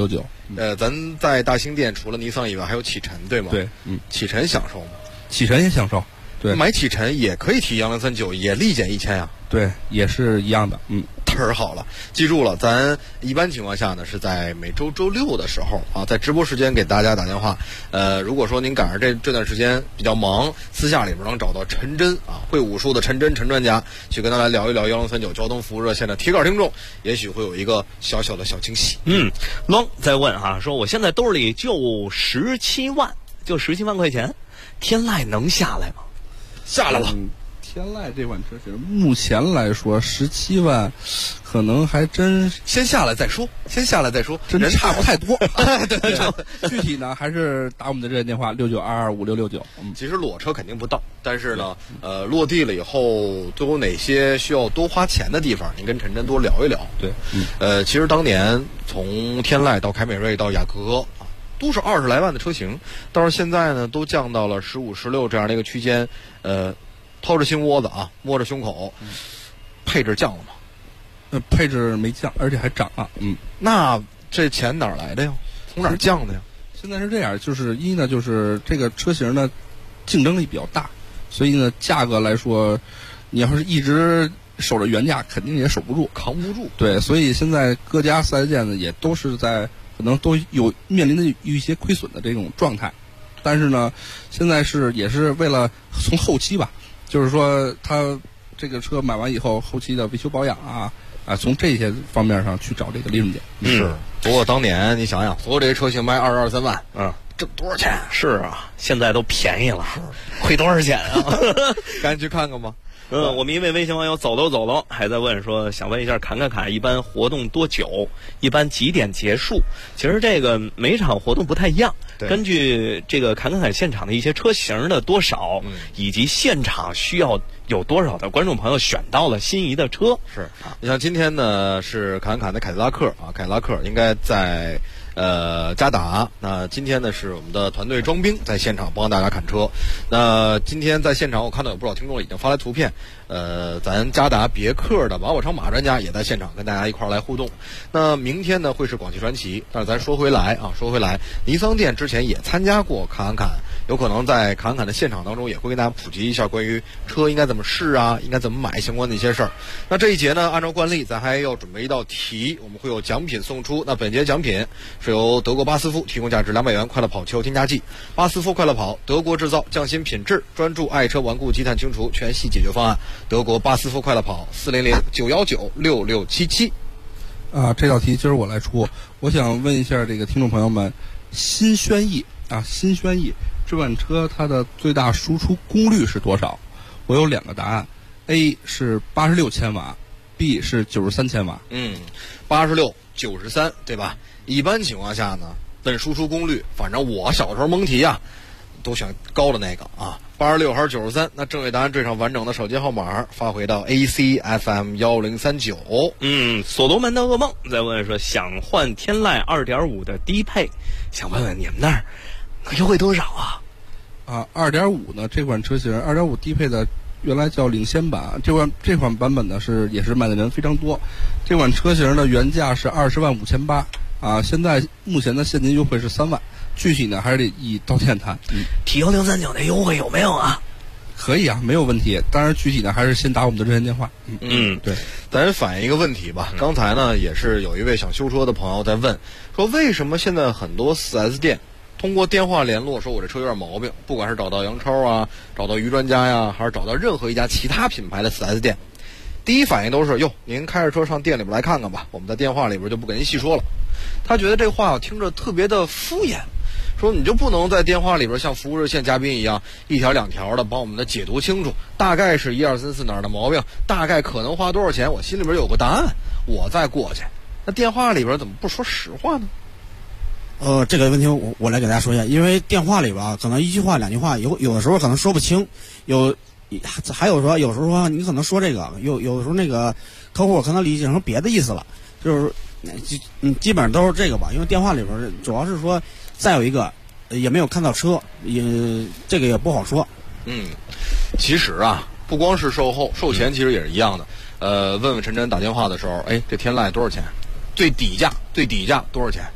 [SPEAKER 3] 咱在大兴店除了尼桑以外，还有启辰，对吗？
[SPEAKER 12] 对，
[SPEAKER 3] 启辰享受吗？
[SPEAKER 12] 启辰也享受。对，
[SPEAKER 3] 买启辰也可以提1039，也立减1000呀。
[SPEAKER 12] 对，也是一样的。
[SPEAKER 3] 忒儿好了，记住了，咱一般情况下呢是在每周周六的时候啊，在直播时间给大家打电话。如果说您赶上这段时间比较忙，私下里边能找到陈真啊，会武术的陈真陈专家，去跟他来聊一聊1039交通服务热线的提稿听众，也许会有一个小小的小惊喜。
[SPEAKER 1] long 在问啊，说我现在兜里就17万，就17万块钱，天籁能下来吗？
[SPEAKER 3] 下来了。
[SPEAKER 12] 天籁这款车型目前来说17万，可能还真
[SPEAKER 3] 先下来再说，
[SPEAKER 12] 真差不太多。对，具体呢还是打我们的热线电话69225669。
[SPEAKER 3] 其实裸车肯定不到，但是呢，落地了以后都有哪些需要多花钱的地方，您跟陈真多聊一聊。
[SPEAKER 12] 对，
[SPEAKER 3] 其实当年从天籁到凯美瑞到雅阁啊，都是20来万的车型，到是现在呢都降到了15、16这样的一个区间，掏着心窝子啊，摸着胸口，配置降了吗？
[SPEAKER 12] 配置没降，而且还涨了。
[SPEAKER 3] 那这钱哪儿来的呀？从哪儿降的呀？
[SPEAKER 12] 现在是这样，就是一呢，就是这个车型呢竞争力比较大，所以呢价格来说，你要是一直守着原价，肯定也守不住，
[SPEAKER 3] 扛不住。
[SPEAKER 12] 对，所以现在各家4S店呢也都是在可能都有面临的一些亏损的这种状态，但是呢，现在也是为了从后期吧。就是说，他这个车买完以后，后期的维修保养从这些方面上去找这个利润点。
[SPEAKER 3] 是，不过当年你想想，所有这些车型卖22、23万，挣多少钱？
[SPEAKER 1] 是啊，现在都便宜了，亏多少钱啊？
[SPEAKER 3] 赶紧去看看吧。
[SPEAKER 1] 我们一位微信网友走喽还在问说，想问一下侃一般活动多久？一般几点结束？其实这个每场活动不太一样，根据这个侃现场的一些车型的多少，以及现场需要有多少的观众朋友选到了心仪的车。
[SPEAKER 3] 是，你像今天呢是侃的凯迪拉克啊，凯迪拉克应该在嘉达。那今天呢是我们的团队装兵在现场帮大家看车。那今天在现场我看到有不少听众已经发来图片，咱嘉达别克的马宝昌马专家也在现场跟大家一块儿来互动。那明天呢会是广汽传祺，但是咱说回来，尼桑店之前也参加过侃，有可能在侃的现场当中也会跟大家普及一下关于车应该怎么试啊，应该怎么买相关的一些事儿。那这一节呢，按照惯例咱还要准备一道题，我们会有奖品送出。那本节奖品是由德国巴斯夫提供价值200元快乐跑汽油添加剂。巴斯夫快乐跑，德国制造，匠心品质，专注爱车顽固积碳清除全系解决方案。德国巴斯夫快乐跑，400-919-6677。
[SPEAKER 12] 这道题今儿我来出。我想问一下这个听众朋友们，新轩逸这款车它的最大输出功率是多少？我有2个答案 ，A 是86千瓦 ，B 是93千瓦。
[SPEAKER 3] 86、93，对吧？一般情况下呢，问输出功率，反正我小时候蒙题啊，都想高的那个啊，86还是93？那正确答案缀上完整的手机号码，发回到 ACFM1039。
[SPEAKER 1] 所罗门的噩梦在问说，想换天籁2.5的低配，想问问你们那儿优惠多少啊
[SPEAKER 12] ？2.5呢，这款车型2.5低配的原来叫领先版，这款版本呢也是卖的人非常多。这款车型的原价是20.58万现在目前的现金优惠是3万，具体呢还是得以到店谈。
[SPEAKER 1] T1039的优惠有没有啊？
[SPEAKER 12] 可以啊，没有问题。当然具体呢还是先打我们的热线电话。对，
[SPEAKER 3] 咱反映一个问题吧。刚才呢也是有一位想修车的朋友在问，说为什么现在很多 4S 店通过电话联络说我这车有点毛病，不管是找到杨超啊，找到于专家呀，还是找到任何一家其他品牌的 4S 店，第一反应都是您开着车上店里边来看看吧，我们在电话里边就不跟您细说了。他觉得这话听着特别的敷衍，说你就不能在电话里边像服务热线嘉宾一样一条两条的帮我们的解读清楚，大概是1、2、3、4哪儿的毛病，大概可能花多少钱，我心里边有个答案，我再过去。那电话里边怎么不说实话呢？
[SPEAKER 13] 这个问题我来给大家说一下，因为电话里边可能1句话2句话，有的时候可能说不清，还有说有时候说你可能说这个，有的时候那个客户可能理解成别的意思了，就是基本上都是这个吧，因为电话里边主要是说，再有一个也没有看到车，这个也不好说。
[SPEAKER 3] 其实啊，不光是售后，售前其实也是一样的。问问陈真打电话的时候，这天籁多少钱？最底价多少钱？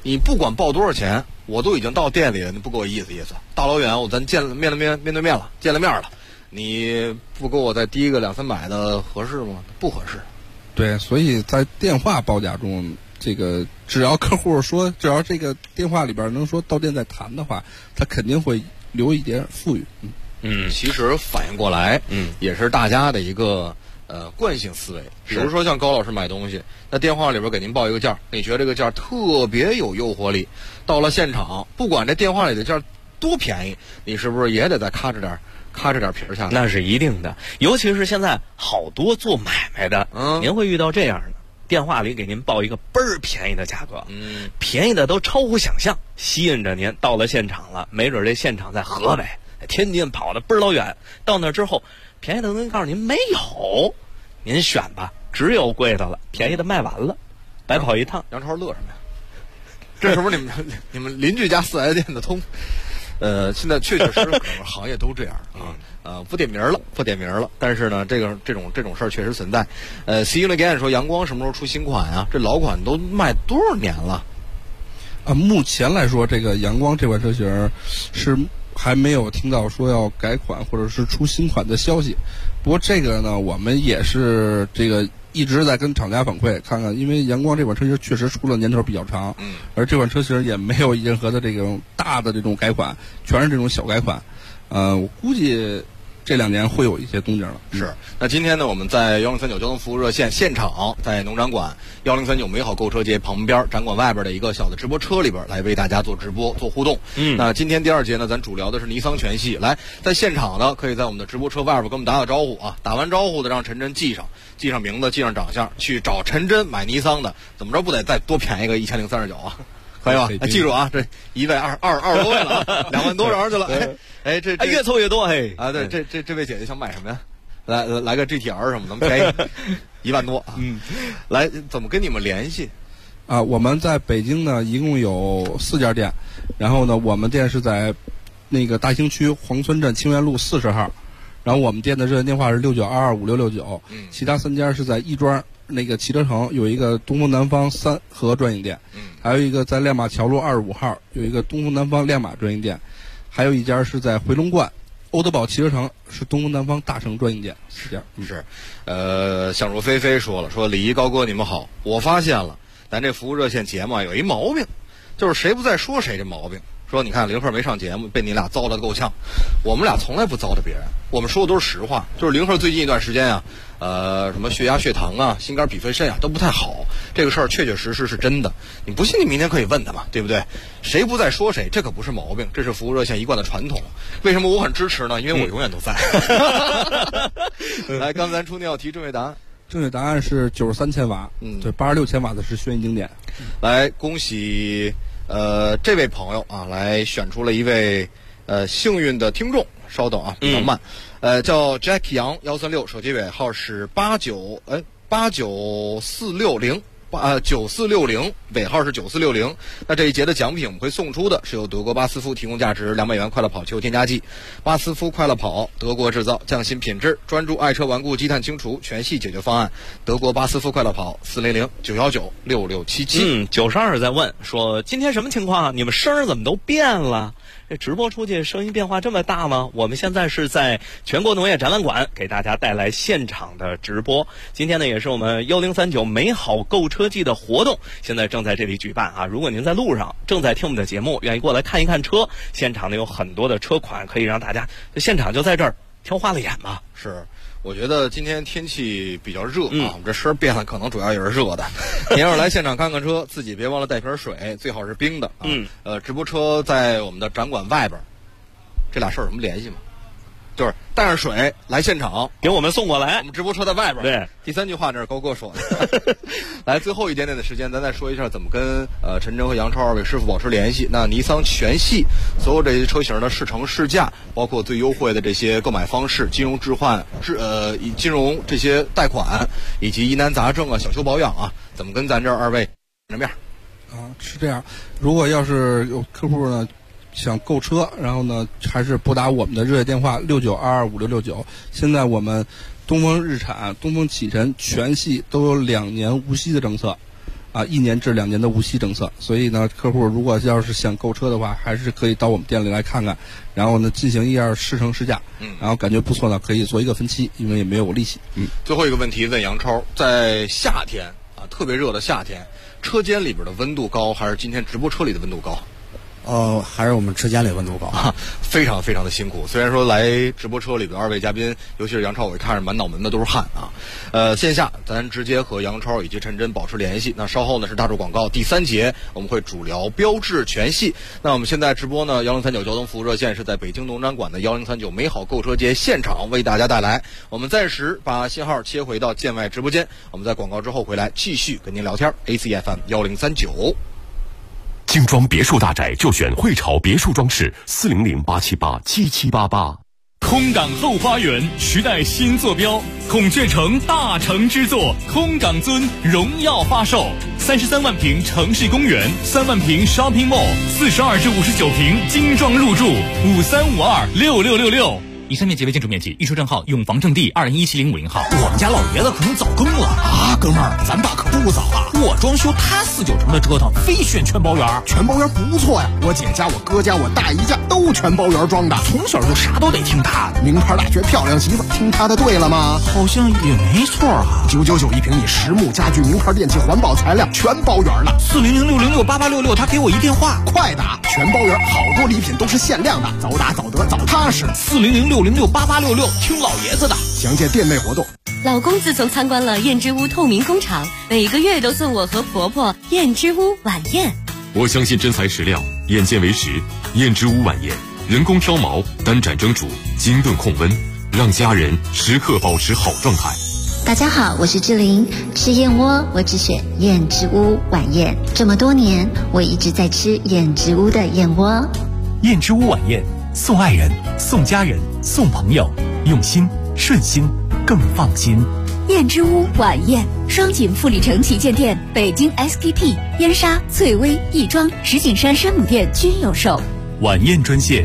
[SPEAKER 3] 你不管报多少钱，我都已经到店里了，你不给我意思，大老远咱面对面了，见了面了，你不给我再低个200-300的合适吗？不合适。
[SPEAKER 12] 对，所以在电话报价中，这个只要客户说，只要这个电话里边能说到店再谈的话，他肯定会留一点富裕。
[SPEAKER 3] 其实反应过来，也是大家的一个惯性思维。比如说像高老师买东西，那电话里边给您报一个价，你觉得这个价特别有诱惑力，到了现场，不管这电话里的价多便宜，你是不是也得再咔哧点皮儿下来？
[SPEAKER 1] 那是一定的，尤其是现在好多做买卖的，您会遇到这样的。电话里给您报一个倍儿便宜的价格，便宜的都超乎想象，吸引着您。到了现场了，没准这现场在河北、天津跑的倍儿老远，到那之后，便宜的东西告诉您没有，您选吧，只有贵的了，便宜的卖完了，白跑一趟。
[SPEAKER 3] 杨超乐什么呀？这是不是你们邻居家4S店的通？现在确实可能行业都这样啊。不点名了。但是呢，这种事儿确实存在。See you again 说阳光什么时候出新款啊？这老款都卖多少年了？
[SPEAKER 12] 目前来说，这个阳光这款车型是还没有听到说要改款或者是出新款的消息。不过这个呢，我们也是这个一直在跟厂家反馈，看看，因为阳光这款车型确实出了年头比较长，而这款车型也没有任何的这种大的这种改款，全是这种小改款。我估计这2年会有一些动静了。
[SPEAKER 3] 是。那今天呢，我们在1039交通服务热线现场，在农展馆1039美好购车节旁边展馆外边的一个小的直播车里边来为大家做直播做互动。那今天第2节呢，咱主聊的是尼桑全系。来，在现场呢，可以在我们的直播车外边跟我们打招呼啊，打完招呼的让陈真记上名字，记上长相，去找陈真买尼桑的，怎么着不得再多便宜个1039啊？可以吧？记住啊，这1位20多位了啊，2万多人去了。这
[SPEAKER 1] 越凑越多嘿
[SPEAKER 3] 啊！对，这位姐姐想买什么呀？来个 GTR 什么的，便宜1万多啊。来，怎么跟你们联系？
[SPEAKER 12] 我们在北京呢，一共有4家店，然后呢，我们店是在那个大兴区黄村镇清源路40号，然后我们店的热线电话是69225669，其他3家是在亦庄那个汽车城有一个东风南方3河专营店，还有一个在亮马桥路25号有一个东风南方亮马专营店，还有一家是在回龙观欧德堡汽车城是东风南方大成专营店，4家。
[SPEAKER 3] 是。向若菲菲说了，说李一高哥你们好，我发现了咱这服务热线节目有一毛病，就是谁不在说谁这毛病。说你看林鹤没上节目，被你俩糟蹋的够呛。我们俩从来不糟蹋别人，我们说的都是实话。就是林鹤最近一段时间啊，什么血压、血糖啊、心肝脾肺肾啊都不太好，这个事儿确确实实是真的。你不信，你明天可以问他嘛，对不对？谁不在说谁，这可不是毛病，这是服务热线一贯的传统。为什么我很支持呢？因为我永远都在。来，刚才咱出题要提正确答案。
[SPEAKER 12] 正确答案是93千瓦，对，86千瓦的是轩逸经典。
[SPEAKER 3] 来，恭喜这位朋友啊，来选出了一位幸运的听众。稍等啊，比较慢。叫 Jack 杨136，手机尾号是89460。9460尾号是9460。那这一节的奖品我们会送出的是由德国巴斯夫提供价值200元快乐跑汽油添加剂。巴斯夫快乐跑，德国制造，匠心品质，专注爱车顽固积碳清除全系解决方案。德国巴斯夫快乐跑400-919-6677。
[SPEAKER 1] 92在问说今天什么情况？你们声儿怎么都变了？这直播出去声音变化这么大吗？我们现在是在全国农业展览馆给大家带来现场的直播。今天呢，也是我们1039美好购车季的活动，现在正在这里举办啊！如果您在路上正在听我们的节目，愿意过来看一看车，现场呢有很多的车款可以让大家现场就在这儿挑花了眼嘛。
[SPEAKER 3] 是。我觉得今天天气比较热啊，我们这声变了，可能主要也是热的。您要是来现场看看车，自己别忘了带瓶水，最好是冰的啊。直播车在我们的展馆外边，这俩事儿有什么联系吗？就是带上水来现场
[SPEAKER 1] 给我们送过来，
[SPEAKER 3] 我们直播车在外边。
[SPEAKER 1] 对，
[SPEAKER 3] 第3句话那是高哥说的。来，最后一点点的时间，咱再说一下怎么跟陈真和杨超2位师傅保持联系。那尼桑全系所有这些车型的试乘试驾，包括最优惠的这些购买方式、金融置换、金融这些贷款，以及疑难杂症啊、小修保养啊，怎么跟咱这2位见面？
[SPEAKER 12] 是这样。如果要是有客户呢想购车，然后呢还是拨打我们的热线电话69225669。现在我们东风日产、东风启辰全系都有2年无息的政策， 1年至2年的无息政策。所以呢，客户如果要是想购车的话，还是可以到我们店里来看看，然后呢进行一下试乘试驾，然后感觉不错呢，可以做一个分期，因为也没有利息。
[SPEAKER 3] 最后一个问题问杨超，在夏天特别热的夏天，车间里边的温度高，还是今天直播车里的温度高？
[SPEAKER 13] 还是我们车间里温度高，
[SPEAKER 3] 非常非常的辛苦。虽然说来直播车里的2位嘉宾，尤其是杨超，我看着满脑门的都是汗啊。线下咱直接和杨超以及陈真保持联系。那稍后呢是大众广告，第3节我们会主聊标致全系。那我们现在直播呢1039交通服务热线是在北京农展馆的1039美好购车节现场为大家带来。我们暂时把信号切回到建外直播间，我们在广告之后回来继续跟您聊天。ACFM 1039。
[SPEAKER 22] 精装别墅大宅就选汇潮别墅装饰，400-878-7788。
[SPEAKER 4] 空港后花园时代新坐标，孔雀城大成之作空港尊荣耀发售，33万平城市公园，3万平 shopping mall，42至59平精装入住，53526666。以上面积为建筑面积，预售账号永房证地2017050号。
[SPEAKER 9] 我们家老爷子可能早更了啊，哥们儿，咱爸可不早啊！我装修，他4、9成的折腾，非选全包圆。全包圆不错呀，我姐家、我哥家、我大姨家都全包圆装的，从小就啥都得听他的。名牌大学漂亮媳妇，听他的对了吗？好像也没错啊。999一平米，实木家具、名牌电器、环保材料，全包圆了。400-606-8866，他给我一电话，快打！全包圆，好多礼品都是限量的，早打早得早踏实。400-606-8866，听老爷子的。详见店内活动。
[SPEAKER 6] 老公自从参观了燕之屋透明工厂，每个月都送我和婆婆燕之屋晚宴。
[SPEAKER 8] 我相信真材实料，眼见为实。燕之屋晚宴，人工挑毛，单盏蒸煮，精炖控温，让家人时刻保持好状态。
[SPEAKER 18] 大家好，我是志玲，吃燕窝我只选燕之屋晚宴。这么多年，我一直在吃燕之屋的燕窝。
[SPEAKER 19] 燕之屋晚宴，送爱人，送家人，送朋友，用心顺心更放心。
[SPEAKER 21] 燕之屋晚宴，双井富力城旗舰店、北京 SKP、燕莎、翠微、亦庄、石景山山姆店均有售。
[SPEAKER 19] 晚宴专线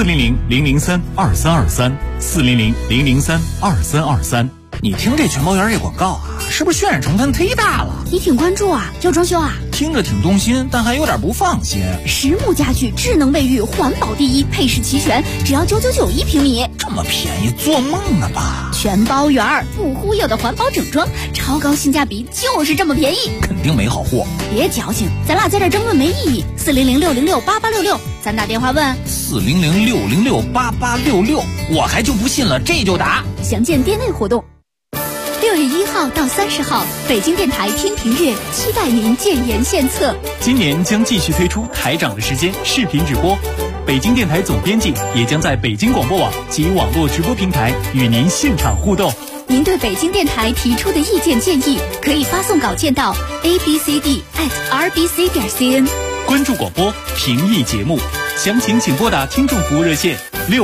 [SPEAKER 19] 400-003-2323，400-003-2323。
[SPEAKER 9] 你听这全包圆这广告啊，是不是渲染成分忒大了？
[SPEAKER 21] 你挺关注啊，要装修啊？
[SPEAKER 9] 听着挺动心，但还有点不放心。
[SPEAKER 21] 实木家具，智能卫浴，环保第一，配饰齐全，只要999一平米。
[SPEAKER 9] 这么便宜，做梦呢吧？
[SPEAKER 21] 全包圆，不忽悠的环保整装，超高性价比，就是这么便宜。
[SPEAKER 9] 肯定没好货。
[SPEAKER 21] 别矫情，咱俩在这争论没意义。400-606-8866，咱打电话问。
[SPEAKER 9] 400-606-8866，我还就不信了，这就打。
[SPEAKER 21] 详见店内活动。6月1号到30号，北京电台天平月，期待您建言献策。
[SPEAKER 19] 今年将继续推出台长的时间视频直播，北京电台总编辑也将在北京广播网及网络直播平台与您现场互动。
[SPEAKER 21] 您对北京电台提出的意见建议，可以发送稿件到 abcd@rbc.cn。
[SPEAKER 19] 关注广播，评议节目，详情请拨打听众服务热线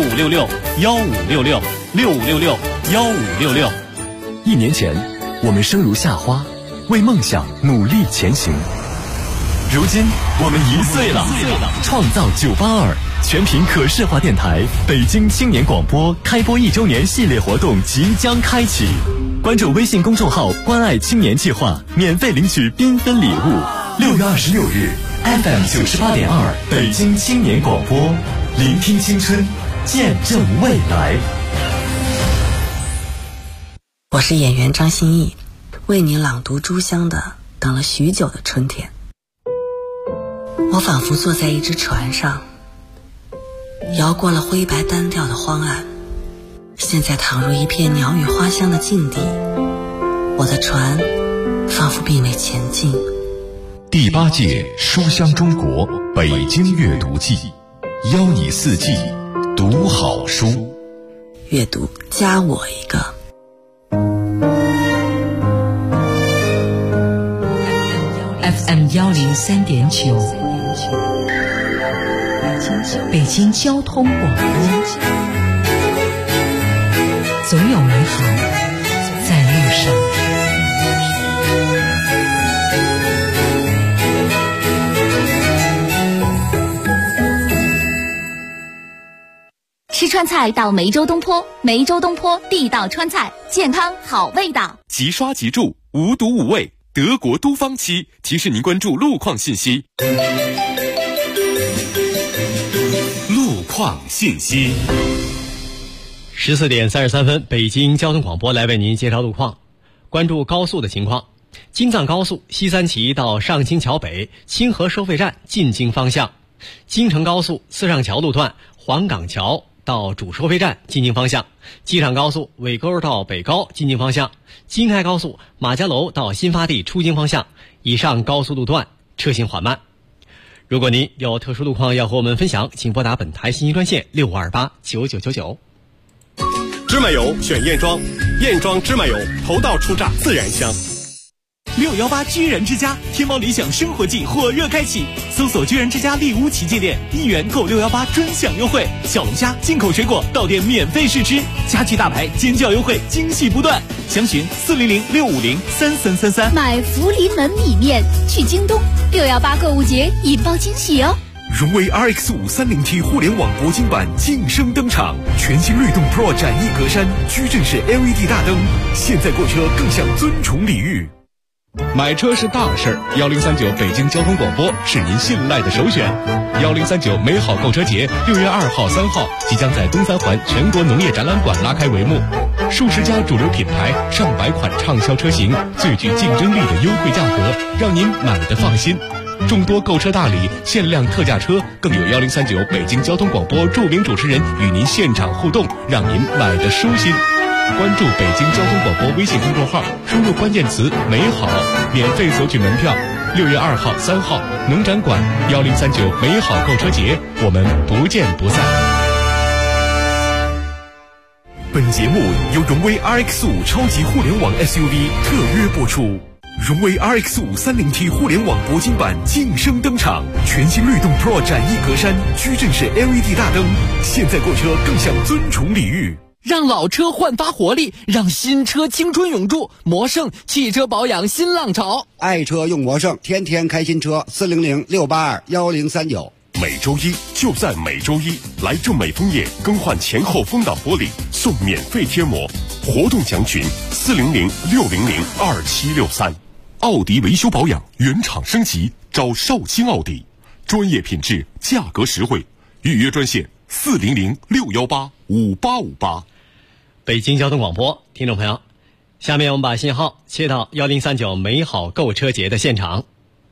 [SPEAKER 19] 6566-1566，6566-1566。
[SPEAKER 22] 1年前，我们生如夏花，为梦想努力前行。如今，我们1岁了。创造982全频可视化电台北京青年广播开播1周年系列活动即将开启，关注微信公众号“关爱青年计划”，免费领取缤纷礼物。6月26日 ，FM 98.2北京青年广播，聆听青春，见证未来。
[SPEAKER 15] 我是演员张歆艺，为你朗读朱湘的《等了许久的春天》。我仿佛坐在一只船上，摇过了灰白单调的荒岸，现在躺入一片鸟语花香的境地，我的船仿佛并未前进。
[SPEAKER 7] 第8届书香中国北京阅读季，邀你4季读好书，
[SPEAKER 15] 阅读加我一个。
[SPEAKER 2] FM 103.9，北京交通广播，总有美好在路上。
[SPEAKER 21] 吃川菜到梅州东坡，梅州东坡地道川菜，健康好味道。
[SPEAKER 4] 即刷即住，无毒无味。 德国都方漆提示您关注路况信息。路况信息。
[SPEAKER 5] 14点33分，北京交通广播来为您介绍路况。关注高速的情况，京藏高速西三旗到上清桥北清河收费站进京方向，京承高速四上桥路段黄岗桥到主收费站进京方向，机场高速尾沟到北高进京方向，京开高速马家楼到新发地出京方向，以上高速路段车行缓慢。如果您有特殊路况要和我们分享，请拨打本台信息专线65289999。
[SPEAKER 14] 芝麻油选燕庄，燕庄芝麻油头道出榨自然香。
[SPEAKER 19] 618居然之家天猫理想生活季火热开启，搜索居然之家丽屋旗舰店，1元购618专享优惠，小龙虾、进口水果到店免费试吃，家具大牌尖叫优惠，惊喜不断。详询400-650-3333。
[SPEAKER 21] 买福临门米面去京东，618购物节引爆惊喜哦！
[SPEAKER 4] 荣威 RX5 30T 互联网铂金版晋升登场，全新律动 Pro 展翼格栅，矩阵式 LED 大灯，现在购车更享尊崇礼遇。
[SPEAKER 16] 买车是大事，1039北京交通广播是您信赖的首选。1039美好购车节6月2号、3号即将在东三环全国农业展览馆拉开帷幕，数十家主流品牌、上百款畅销车型，最具竞争力的优惠价格，让您买得放心。众多购车大礼、限量特价车，更有1039北京交通广播著名主持人与您现场互动，让您买得舒心。关注北京交通广播微信公众号，输入关键词美好，免费索取门票。6月2号、3号农展馆1039美好购车节，我们不见不散。
[SPEAKER 4] 本节目由荣威 RX5 超级互联网 SUV 特约播出。荣威 RX5 30T 互联网铂金版晋升登场，全新律动 Pro 展翼格栅，矩阵式 LED 大灯，现在购车更享尊崇礼遇。
[SPEAKER 24] 让老车焕发活力，让新车青春永驻。魔盛汽车保养新浪潮，
[SPEAKER 10] 爱车用魔盛，天天开新车，400-682-1039。
[SPEAKER 8] 每周一就在每周一，来正美枫叶更换前后风挡玻璃送免费贴膜，活动详询400-600-2763。奥迪维修保养原厂升级，找绍兴奥迪，专业品质，价格实惠，预约专线400-618-5858。
[SPEAKER 5] 北京交通广播，听众朋友，下面我们把信号切到1039美好购车节的现场。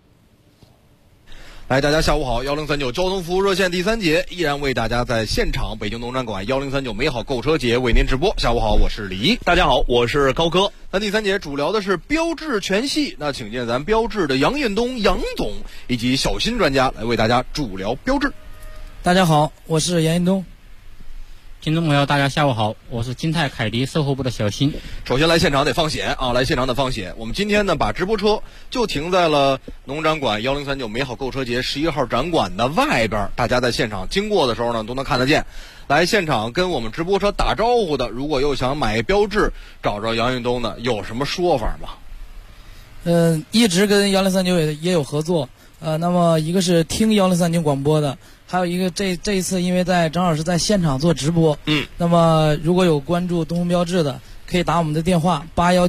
[SPEAKER 3] 来，大家下午好，1039交通服务热线第3节依然为大家在现场北京农展馆1039美好购车节为您直播。下午好，我是李一。
[SPEAKER 1] 大家好，我是高哥。
[SPEAKER 3] 那第3节主聊的是标致全系，那请见咱标致的杨彦东杨总以及小新专家来为大家主聊标致。
[SPEAKER 17] 大家好，我是杨彦东。
[SPEAKER 20] 听众朋友，大家下午好，我是金泰凯迪售后部的小新。
[SPEAKER 3] 首先来现场得放险啊，来现场得放险。我们今天呢，把直播车就停在了农展馆1039美好购车节11号展馆的外边，大家在现场经过的时候呢，都能看得见。来现场跟我们直播车打招呼的，如果又想买标致，找着杨彦东呢，有什么说法吗？
[SPEAKER 17] 一直跟1039也有合作。那么一个是听1039广播的，还有一个这一次因为正好是在现场做直播，那么如果有关注东风标致的，可以打我们的电话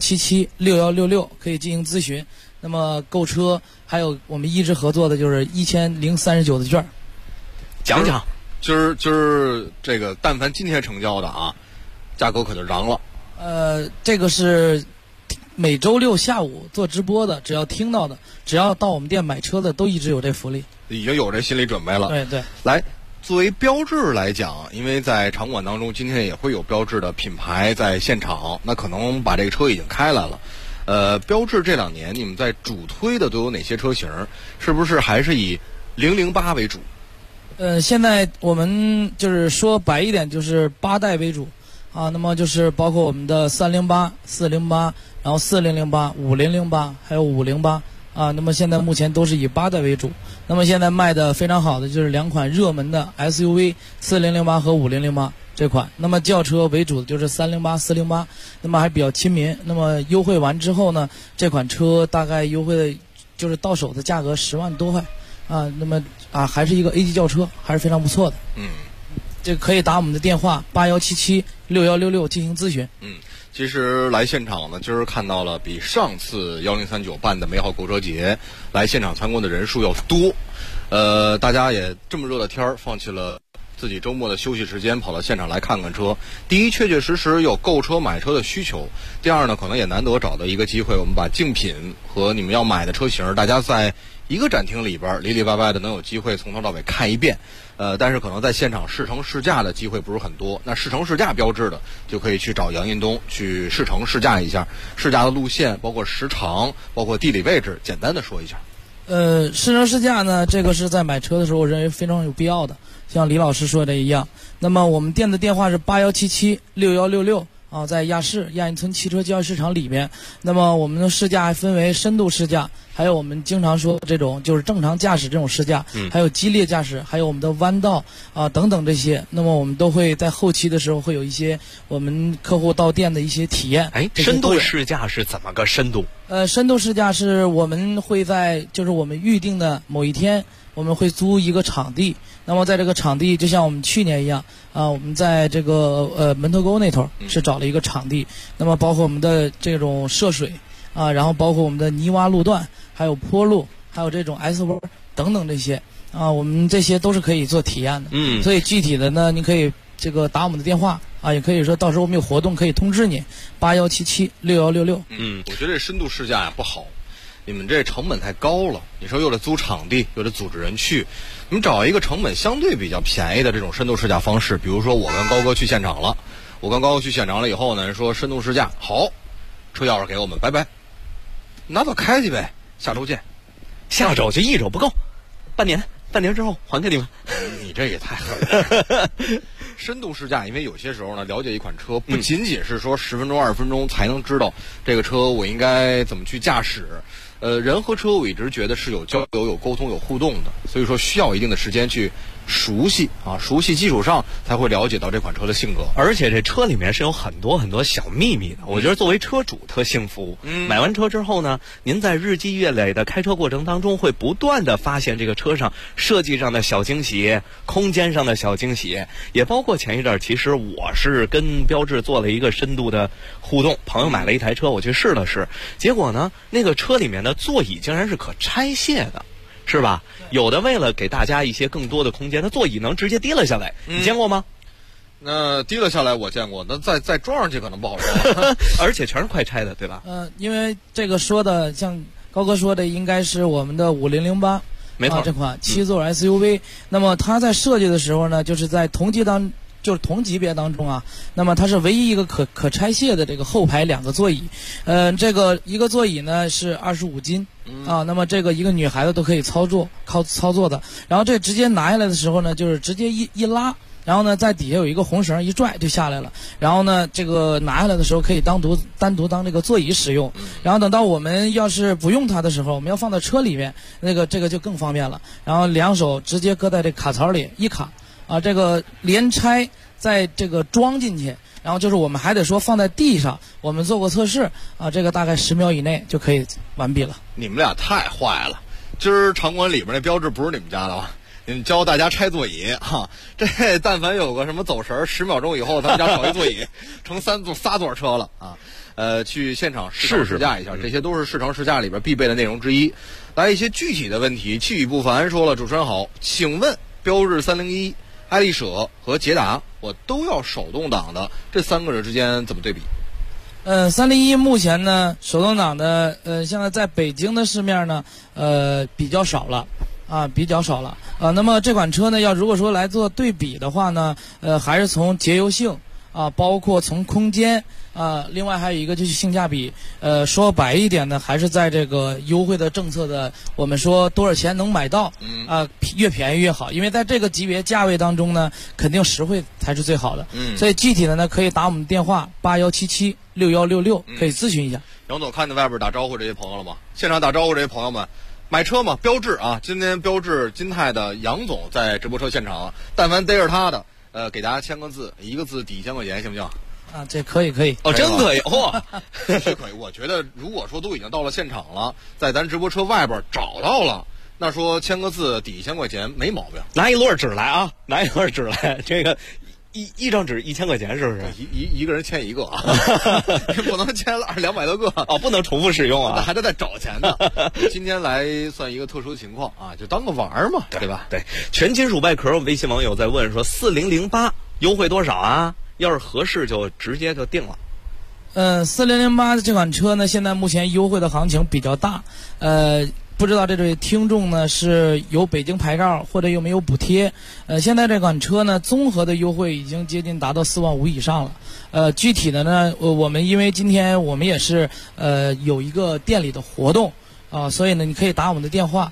[SPEAKER 17] 81776166可以进行咨询。那么购车还有我们一直合作的就是1039的券，
[SPEAKER 3] 讲讲。今儿这个但凡今天成交的啊，价格可就嚷了。
[SPEAKER 17] 这个是每周六下午做直播的，只要听到的，只要到我们店买车的，都一直有这福利，
[SPEAKER 3] 已经有这心理准备了。
[SPEAKER 17] 对，
[SPEAKER 3] 来，作为标致来讲，因为在场馆当中，今天也会有标致的品牌在现场，那可能把这个车已经开来了。标致这2年你们在主推的都有哪些车型？是不是还是以008为主？
[SPEAKER 17] 现在我们就是说白一点，就是8代为主。那么就是包括我们的308、408，然后4008、5008，还有508那么现在目前都是以8代为主。那么现在卖的非常好的就是2款热门的 SUV 4008和5008这款。那么轿车为主的就是308、408，那么还比较亲民。那么优惠完之后呢，这款车大概优惠的就是到手的价格10万多块那么还是一个 A 级轿车，还是非常不错的。这可以打我们的电话81776166进行咨询。
[SPEAKER 3] 其实来现场呢，今儿看到了比上次1039办的美好购车节来现场参观的人数要多。大家也这么热的天儿，放弃了自己周末的休息时间，跑到现场来看看车。第一，确确实实有购车买车的需求；第二呢，可能也难得找到一个机会，我们把竞品和你们要买的车型，大家在一个展厅里边里里外外的能有机会从头到尾看一遍。但是可能在现场试乘试驾的机会不是很多。那试乘试驾标志的，就可以去找杨印东去试乘试驾一下，试驾的路线，包括时长，包括地理位置，简单的说一下。
[SPEAKER 17] 试乘试驾呢，这个是在买车的时候我认为非常有必要的，像李老师说的一样。那么我们店的电话是81776166啊，在亚运村汽车交易市场里面。那么我们的试驾还分为深度试驾，还有我们经常说这种就是正常驾驶这种试驾，还有激烈驾驶，还有我们的弯道啊等等这些。那么我们都会在后期的时候会有一些我们客户到店的一些体验。
[SPEAKER 1] 深度试驾是怎么个深度？
[SPEAKER 17] 深度试驾是我们会在就是我们预定的某一天，我们会租一个场地。那么在这个场地，就像我们去年一样啊，我们在这个门头沟那头是找了一个场地。那么包括我们的这种涉水啊，然后包括我们的泥洼路段，还有坡路，还有这种 S 弯等等这些啊，我们这些都是可以做体验的。所以具体的呢，您可以这个打我们的电话啊，也可以说到时候我们有活动可以通知你81776166。
[SPEAKER 3] 我觉得这深度试驾呀不好。你们这成本太高了，你说又得租场地，又得组织人去，你们找一个成本相对比较便宜的这种深度试驾方式。比如说我跟高哥去现场了，以后呢，说深度试驾好，车钥匙给我们，拜拜，拿走开去呗，下周见。
[SPEAKER 1] 下周就1周不够，半年之后还给你们。
[SPEAKER 3] 你这也太狠了。深度试驾，因为有些时候呢，了解一款车不仅仅是说10分钟20分钟才能知道这个车我应该怎么去驾驶。人和车我一直觉得是有交流、有沟通、有互动的，所以说需要一定的时间去熟悉啊，熟悉基础上才会了解到这款车的性格。
[SPEAKER 1] 而且这车里面是有很多很多小秘密的，我觉得作为车主特幸福。买完车之后呢，您在日积月累的开车过程当中，会不断的发现这个车上设计上的小惊喜，空间上的小惊喜，也包括前一阵其实我是跟标致做了一个深度的互动，朋友买了一台车，我去试了试，结果呢，那个车里面的座椅竟然是可拆卸的。是吧？有的为了给大家一些更多的空间，它座椅能直接提了下来，你见过吗？
[SPEAKER 3] 那提了下来我见过，那再装上去可能不好说。
[SPEAKER 1] 而且全是快拆的，对吧？
[SPEAKER 17] 因为这个说的像高哥说的，应该是我们的5008，
[SPEAKER 1] 没错，
[SPEAKER 17] 这款7座 SUV。那么它在设计的时候呢，就是在同级别当中啊，那么它是唯一一个可拆卸的这个后排2个座椅。这个一个座椅呢是25斤啊，那么这个一个女孩子都可以操作的。然后这直接拿下来的时候呢，就是直接一拉，然后呢在底下有一个红绳一拽就下来了。然后呢这个拿下来的时候可以单独当这个座椅使用。然后等到我们要是不用它的时候，我们要放到车里面，这个就更方便了。然后2手直接搁在这卡槽里一卡。啊，这个连拆再这个装进去，然后就是我们还得说放在地上，我们做过测试啊，这个大概10秒以内就可以完毕了。
[SPEAKER 3] 你们俩太坏了，今儿场馆里边那标志不是你们家的吧？你们教大家拆座椅哈，这但凡有个什么走神10秒钟以后，他们家少一座椅，成仨座车了啊！去现场试乘试驾一下，这些都是试乘试驾里边必备的内容之一。来一些具体的问题，气宇不凡说了，主持人好，请问标致301。爱丽舍和捷达我都要手动挡的，这3个人之间怎么对比
[SPEAKER 17] ？301目前呢手动挡的现在在北京的市面呢比较少了啊，那么这款车呢如果说来做对比的话呢，还是从节油性啊，包括从空间啊，另外还有一个就是性价比。说白一点呢，还是在这个优惠的政策的，我们说多少钱能买到，越便宜越好。因为在这个级别价位当中呢，肯定实惠才是最好的。所以具体的呢，可以打我们电话81776166，可以咨询一下。
[SPEAKER 3] 杨总看见外边打招呼这些朋友了吗？现场打招呼这些朋友们，买车嘛，标致啊，今天标致金泰的杨总在直播车现场，但凡逮着他的，给大家签个字，一个字抵1000块钱，行不行？
[SPEAKER 17] 啊，这可以
[SPEAKER 1] 哦，真可以嚯，
[SPEAKER 3] 是可以。我觉得如果说都已经到了现场了，在咱直播车外边找到了，那说签个字抵1000块钱没毛病。
[SPEAKER 1] 拿一摞纸来啊，拿一摞纸来，这个一张纸1000块钱，是不是？
[SPEAKER 3] 一个人签一个啊，不能签200多个
[SPEAKER 1] 哦，不能重复使用啊，
[SPEAKER 3] 那还得再找钱呢。今天来算一个特殊情况啊，就当个玩儿嘛，对吧？
[SPEAKER 1] 对，全金属外壳，微信网友在问说4008优惠多少啊？要是合适就直接就定了。
[SPEAKER 17] 4008的这款车呢，现在目前优惠的行情比较大，不知道这位听众呢是有北京牌照或者有没有补贴？现在这款车呢，综合的优惠已经接近达到4万5以上了。具体的呢，我们因为今天我们也是有一个店里的活动啊，所以呢，你可以打我们的电话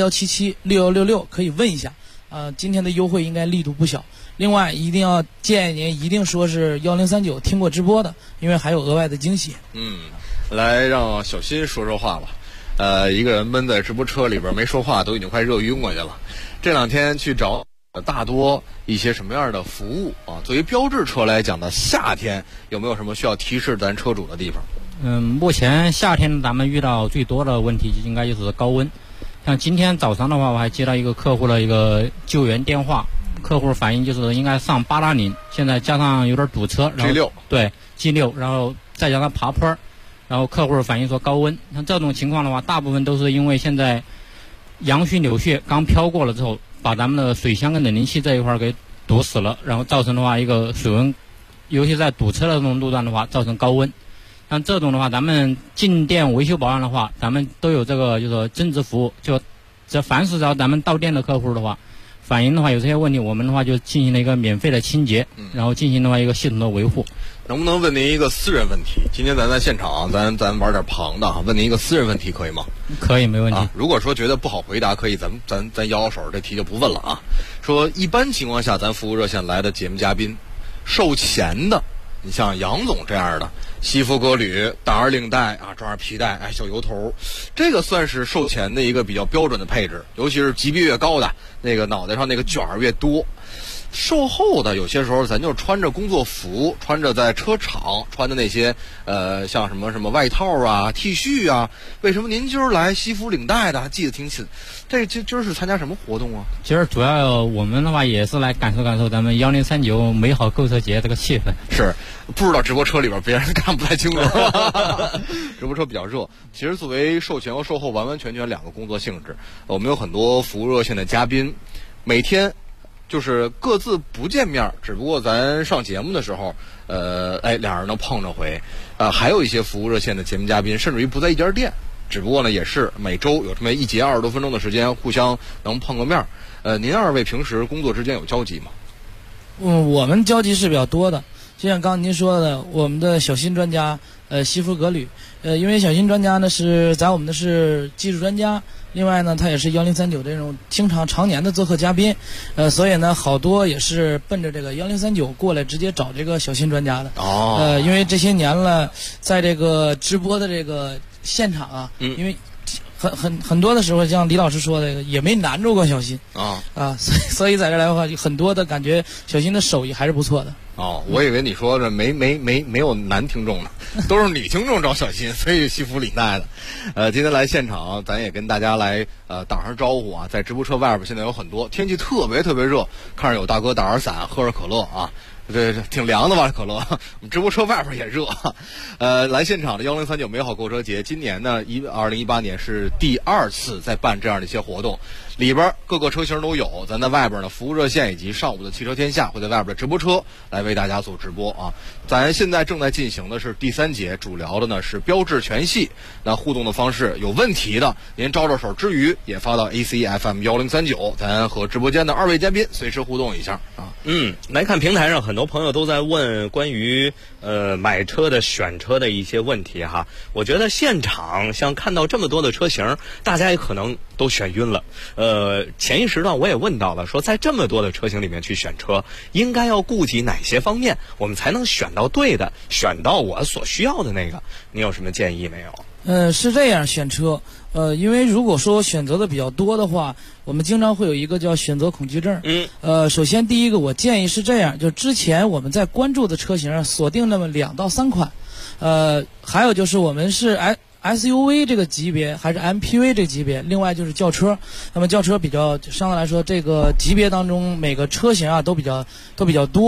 [SPEAKER 17] 81776166可以问一下。今天的优惠应该力度不小。另外，一定要建议您一定说是1039听过直播的，因为还有额外的惊喜。
[SPEAKER 3] 来让小新说说话吧。一个人闷在直播车里边没说话，都已经快热晕过去了。这2天去找大多一些什么样的服务啊？作为标致车来讲的夏天，有没有什么需要提示咱车主的地方？
[SPEAKER 20] 目前夏天咱们遇到最多的问题应该就是高温。像今天早上的话，我还接到一个客户的一个救援电话，客户反映就是应该上880，现在加上有点堵车，然后
[SPEAKER 3] G6
[SPEAKER 20] 对 G6，然后再加上爬坡，然后客户反映说高温。像这种情况的话，大部分都是因为现在杨絮柳絮刚飘过了之后，把咱们的水箱跟冷凝器这一块给堵死了，然后造成的话一个水温，尤其在堵车的这种路段的话，造成高温。像这种的话，咱们进店维修保养的话，咱们都有这个就是增值服务，就这凡是只要咱们到店的客户的话，反映的话有这些问题，我们的话就进行了一个免费的清洁，然后进行的话一个系统的维护。
[SPEAKER 3] 能不能问您一个私人问题？今天咱在现场，咱玩点旁的啊，问您一个私人问题可以吗？
[SPEAKER 20] 可以，没问题。
[SPEAKER 3] 如果说觉得不好回答，可以咱摇摇手，这题就不问了啊。说一般情况下，咱服务热线来的节目嘉宾，售前的，你像杨总这样的。西服革履，打上领带啊，装上皮带，小油头，这个算是售前的一个比较标准的配置，尤其是级别越高的，那个脑袋上那个卷儿越多。售后的有些时候咱就穿着工作服，穿着在车厂穿的那些像什么外套啊 T 恤啊，为什么您今儿来西服领带的，记得挺起？这今儿是参加什么活动啊？
[SPEAKER 20] 今儿主要我们的话也是来感受咱们1039美好购车节这个气氛。
[SPEAKER 3] 是不知道直播车里边别人看不太清楚直播车比较热。其实作为售前和售后完完全全两个工作性质，我们有很多服务热线的嘉宾，每天就是各自不见面，只不过咱上节目的时候俩人能碰着回。还有一些服务热线的节目嘉宾甚至于不在一家店，只不过呢也是每周有这么1节20多分钟的时间互相能碰个面。您二位平时工作之间有交集吗？
[SPEAKER 17] 我们交集是比较多的，就像刚刚您说的，我们的小新专家西服革履，因为小新专家呢是在我们的是技术专家，另外呢他也是1039这种常年的做客嘉宾，所以呢好多也是奔着这个1039过来直接找这个小新专家的。因为这些年了，在这个直播的这个现场啊，因为很多的时候，像李老师说的，也没难住过小新所以在这来的话，很多的感觉小新的手艺还是不错的。
[SPEAKER 3] 我以为你说这没有男听众呢，都是女听众找小新，所以西服领带的。今天来现场，咱也跟大家来打声招呼啊。在直播车外边现在有很多，天气特别特别热，看着有大哥打着伞，喝着可乐啊。这挺凉的吧，可乐。我们直播车外边也热。来现场的1039美好购车节，今年呢2018年是第2次在办这样的一些活动，里边各个车型都有。咱在外边呢，服务热线以及上午的汽车天下会在外边的直播车来为大家做直播啊。咱现在正在进行的是第3节，主聊的呢是标致全系。那互动的方式，有问题的您招着手之余，也发到 ACFM 1039，咱和直播间的2位嘉宾随时互动一下啊。
[SPEAKER 1] 来看平台上很多朋友都在问关于买车的选车的一些问题哈。我觉得现场像看到这么多的车型，大家也可能都选晕了。前一时段我也问到了，说在这么多的车型里面去选车，应该要顾及哪些方面，我们才能选到对的，选到我所需要的那个？你有什么建议没有？
[SPEAKER 17] 是这样，选车，因为如果说选择的比较多的话，我们经常会有一个叫选择恐惧症。首先第一个，我建议是这样，就之前我们在关注的车型上锁定那么2到3款，还有就是我们是SUV 这个级别还是 MPV 这个级别，另外就是轿车。那么轿车比较相对来说，这个级别当中每个车型啊都比较多。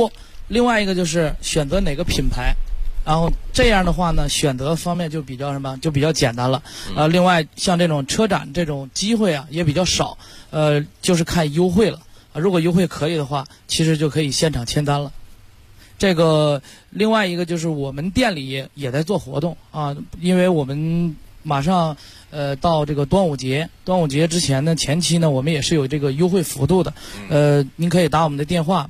[SPEAKER 17] 另外一个就是选择哪个品牌。然后这样的话呢，选择方面就比较什么，就比较简单了。另外像这种车展这种机会啊也比较少，就是看优惠了。如果优惠可以的话，其实就可以现场签单了。这个另外一个就是我们店里也在做活动啊，因为我们马上到这个端午节之前呢，前期呢我们也是有这个优惠幅度的。您可以打我们的电话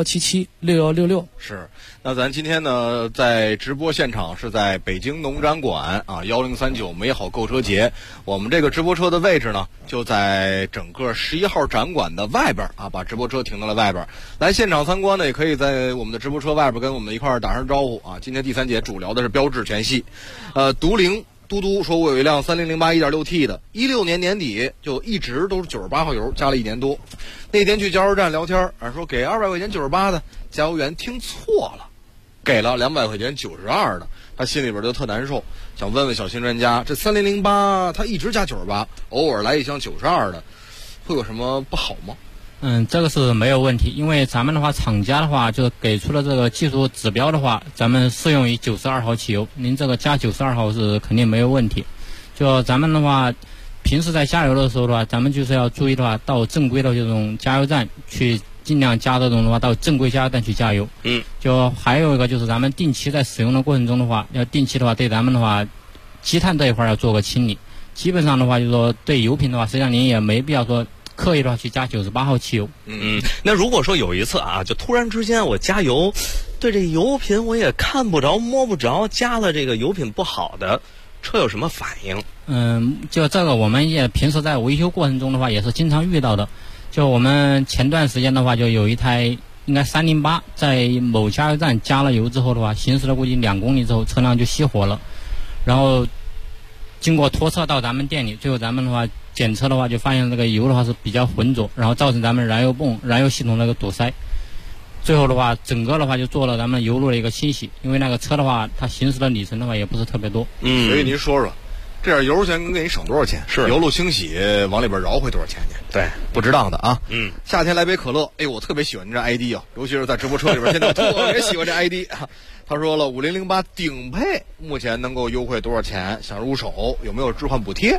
[SPEAKER 17] 81776166。
[SPEAKER 3] 是。那咱今天呢，在直播现场是在北京农展馆啊1039美好购车节。我们这个直播车的位置呢，就在整个11号展馆的外边啊，把直播车停到了外边。来现场参观呢，也可以在我们的直播车外边跟我们一块儿打声招呼啊。今天第3节主聊的是标致全系，独灵。嘟嘟说，我有一辆3008 1.6T 的，16年年底就一直都是98号油，加了1年多。那天去加油站聊天，说给200块钱98的，加油员听错了，给了200块钱92的，他心里边就特难受，想问问小新专家，这3008他一直加98，偶尔来一箱92的，会有什么不好吗？
[SPEAKER 20] 这个是没有问题，因为咱们的话，厂家的话就给出了这个技术指标的话，咱们适用于92号汽油，您这个加92号是肯定没有问题。就咱们的话，平时在加油的时候的话，咱们就是要注意的话，到正规的这种加油站去，尽量加这种的话，到正规加油站去加油。就还有一个就是咱们定期在使用的过程中的话，要定期的话对咱们的话，积碳这一块要做个清理。基本上的话，就是说对油品的话，实际上您也没必要说刻意的话去加98号汽油。
[SPEAKER 1] 那如果说有一次啊，就突然之间我加油，对这油品我也看不着摸不着，加了这个油品不好的，车有什么反应？
[SPEAKER 20] 就这个我们也平时在维修过程中的话也是经常遇到的。就我们前段时间的话，就有一台应该308在某加油站加了油之后的话，行驶了估计2公里之后，车辆就熄火了，然后经过拖车到咱们店里，最后咱们的话检测的话就发现这个油的话是比较浑浊，然后造成咱们燃油泵燃油系统那个堵塞。最后的话整个的话就做了咱们油路的一个清洗，因为那个车的话它行驶的里程的话也不是特别多。
[SPEAKER 3] 所以您说说这点油钱能给你省多少钱？是油路清洗往里边饶回多少钱去？对，不值当的啊。夏天来杯可乐，我特别喜欢这 ID 啊，尤其是在直播车里边，现在我特别喜欢这 ID 啊。他说了，5008顶配目前能够优惠多少钱？想入手有没有置换补贴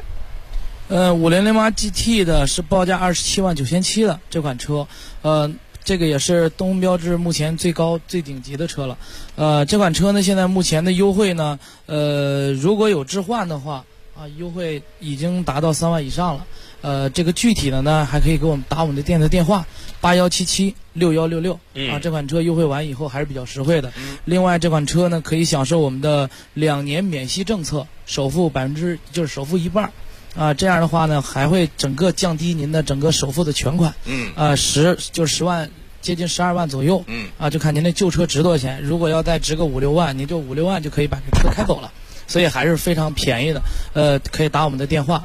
[SPEAKER 17] ？5008 GT 的是报价27.97万的这款车，这个也是东风标致目前最高最顶级的车了。这款车呢，现在目前的优惠呢，如果有置换的话优惠已经达到3万以上了。这个具体的呢，还可以给我们打我们的店的电话81776166。这款车优惠完以后还是比较实惠的。另外，这款车呢可以享受我们的2年免息政策，首付就是首付一半。这样的话呢，还会整个降低您的整个首付的全款。10万，接近12万左右。就看您那旧车值多少钱。如果要再值个5、6万，您就5、6万就可以把这车开走了。所以还是非常便宜的。可以打我们的电话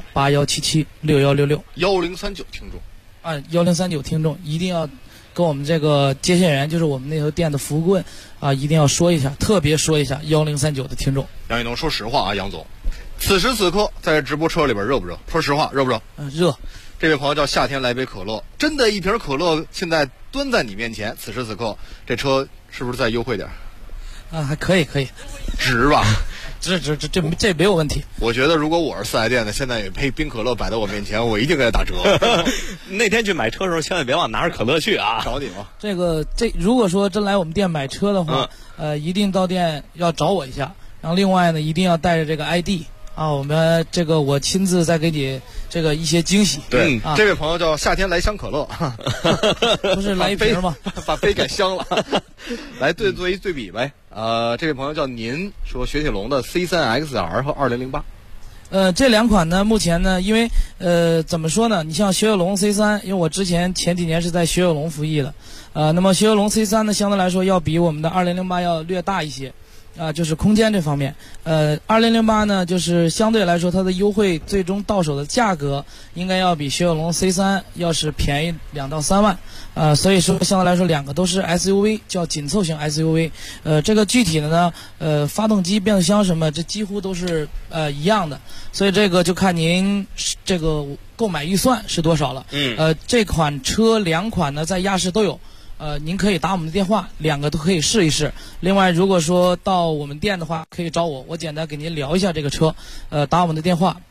[SPEAKER 17] 81776166。
[SPEAKER 3] 1039听众
[SPEAKER 17] 1039听众一定要跟我们这个接线员，就是我们那头店的服务顾问一定要说一下，特别说一下1039的听众。
[SPEAKER 3] 杨一农，说实话啊，杨总，此时此刻在直播车里边热不热？说实话，热不热？
[SPEAKER 17] 热。
[SPEAKER 3] 这位朋友叫夏天来杯可乐，真的一瓶可乐现在端在你面前，此时此刻这车是不是再优惠点？
[SPEAKER 17] 还可以，
[SPEAKER 3] 值吧？
[SPEAKER 17] 这没有问题。
[SPEAKER 3] 我觉得如果我是4S店的，现在有杯冰可乐摆在我面前，我一定给他打折。
[SPEAKER 1] 那天去买车的时候，千万别忘拿着可乐去啊！
[SPEAKER 3] 找你吗？
[SPEAKER 17] 如果说真来我们店买车的话，一定到店要找我一下。然后另外呢，一定要带着这个 ID 我们这个我亲自再给你这个一些惊喜。
[SPEAKER 3] 对，这位朋友叫夏天来箱可乐，
[SPEAKER 17] 不是来一瓶吗？
[SPEAKER 3] 把杯改香了。来做一对比呗。这位朋友叫您，说雪铁龙的 C3XR 和2008。
[SPEAKER 17] 这两款呢，目前呢，因为怎么说呢？你像雪铁龙 C3，因为我前几年是在雪铁龙服役的，那么雪铁龙 C3 呢，相对来说要比我们的2008要略大一些。就是空间这方面，2008呢，就是相对来说它的优惠最终到手的价格应该要比雪铁龙 C3 要是便宜2到3万，所以说相对来说两个都是 SUV， 叫紧凑型 SUV。这个具体的呢，发动机、变速箱什么，这几乎都是一样的，所以这个就看您这个购买预算是多少了。这款车两款呢在亚市都有。 您可以打我们的电话，2个都可以试一试。另外，如果说到我们店的话，可以找我简单给您聊一下这个车。打我们的电话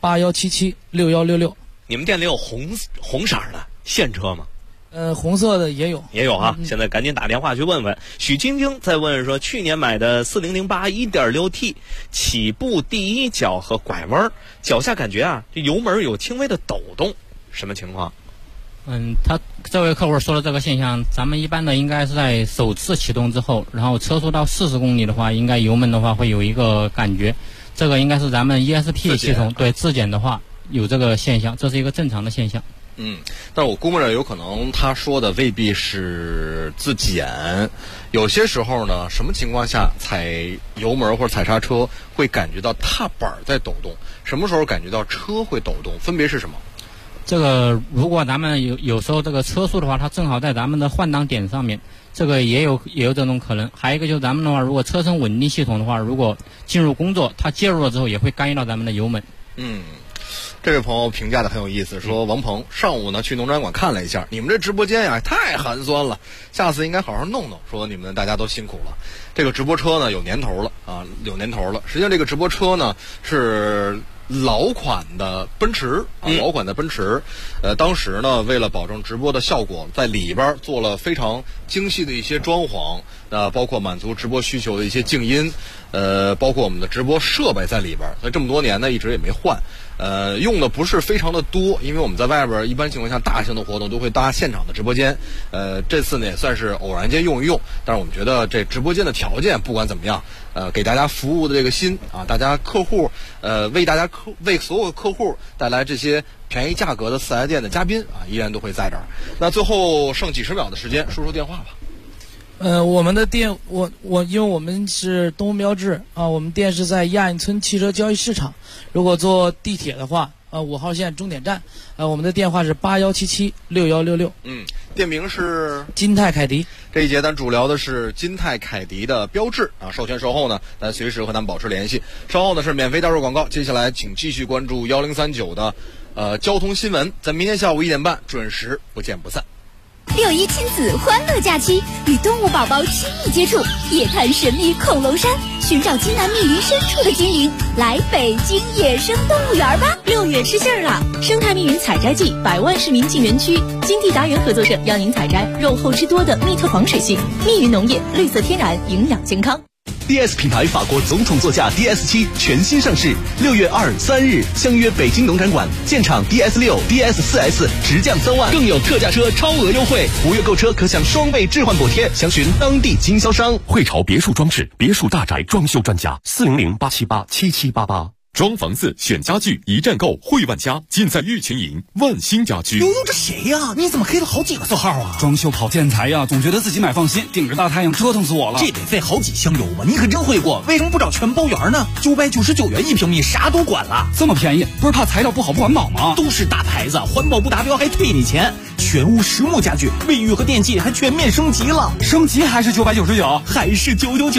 [SPEAKER 17] 81776166。
[SPEAKER 1] 你们店里有红色的现车吗？
[SPEAKER 17] 红色的也有
[SPEAKER 1] 啊。现在赶紧打电话去问问。许晶晶在问说，去年买的4008 1.6T 起步第一脚和拐弯，脚下感觉啊，这油门有轻微的抖动，什么情况？
[SPEAKER 20] 他这位客户说的这个现象，咱们一般的应该是在首次启动之后，然后车速到40公里的话，应该油门的话会有一个感觉，这个应该是咱们 ESP 系统对自检的话有这个现象，这是一个正常的现象。
[SPEAKER 3] 但我估摸着有可能他说的未必是自检，有些时候呢，什么情况下踩油门或者踩刹车会感觉到踏板在抖动，什么时候感觉到车会抖动，分别是什么？
[SPEAKER 20] 这个如果咱们有时候这个车速的话，它正好在咱们的换挡点上面，这个也有这种可能。还有一个就是咱们的话，如果车身稳定系统的话，如果进入工作，它介入了之后也会干预到咱们的油门。
[SPEAKER 3] 这位朋友评价的很有意思，说王鹏上午呢去农展馆看了一下，你们这直播间呀太寒酸了，下次应该好好弄弄。说你们大家都辛苦了。这个直播车呢有年头了啊，有年头了。实际上这个直播车呢是老款的奔驰老款的奔驰，当时呢为了保证直播的效果，在里边做了非常精细的一些装潢，包括满足直播需求的一些静音，包括我们的直播设备在里边，所以这么多年呢一直也没换。用的不是非常的多，因为我们在外边一般情况下大型的活动都会搭现场的直播间，这次呢也算是偶然间用一用，但是我们觉得这直播间的条件不管怎么样，给大家服务的这个心啊，大家客户为所有客户带来这些便宜价格的4S店的嘉宾啊，依然都会在这儿。那最后剩几十秒的时间，说说电话吧。
[SPEAKER 17] 我们的店，因为我们是东风标致啊，我们店是在亚运村汽车交易市场。如果坐地铁的话，5号线终点站，我们的电话是81776166。
[SPEAKER 3] 店名是
[SPEAKER 17] 金泰凯迪。
[SPEAKER 3] 这一节咱主聊的是金泰凯迪的标志啊，授权售后呢，咱随时和咱们保持联系。稍后呢是免费带入广告，接下来请继续关注1039的交通新闻，在明天下午1点半准时不见不散。
[SPEAKER 18] 6·1亲子欢乐假期，与动物宝宝亲密接触，夜探神秘恐龙山，寻找金南密林深处的精灵，来北京野生动物园吧！6月吃杏儿了，生态密云采摘季，100万市民进园区，金地达人合作社邀您采摘肉厚汁多的密特黄水性密云农业，绿色天然，营养健康。
[SPEAKER 22] DS 品牌法国总统座驾 DS7 全新上市，6月2、3日相约北京农展馆，现场 DS6、DS4S 直降3万，更有特价车超额优惠，5月购车可享双倍置换补贴，详询当地经销商。
[SPEAKER 4] 汇潮别墅装饰，别墅大宅装修专家，400-878-7788。装房子选家具一站购汇万家，尽在玉群营万兴家居。
[SPEAKER 9] 悠悠这谁呀？你怎么开了好几个色号啊？
[SPEAKER 11] 装修跑建材呀，总觉得自己买放心，顶着大太阳折腾死我了。
[SPEAKER 9] 这得费好几箱油吧？你可真会过，为什么不找全包圆呢？999元1平米，啥都管了，
[SPEAKER 11] 这么便宜，不是怕材料不好不环保吗？
[SPEAKER 9] 都是大牌子，环保不达标还退你钱。全屋实木家具，卫浴和电器还全面升级了，
[SPEAKER 11] 升级还是999，
[SPEAKER 9] 还是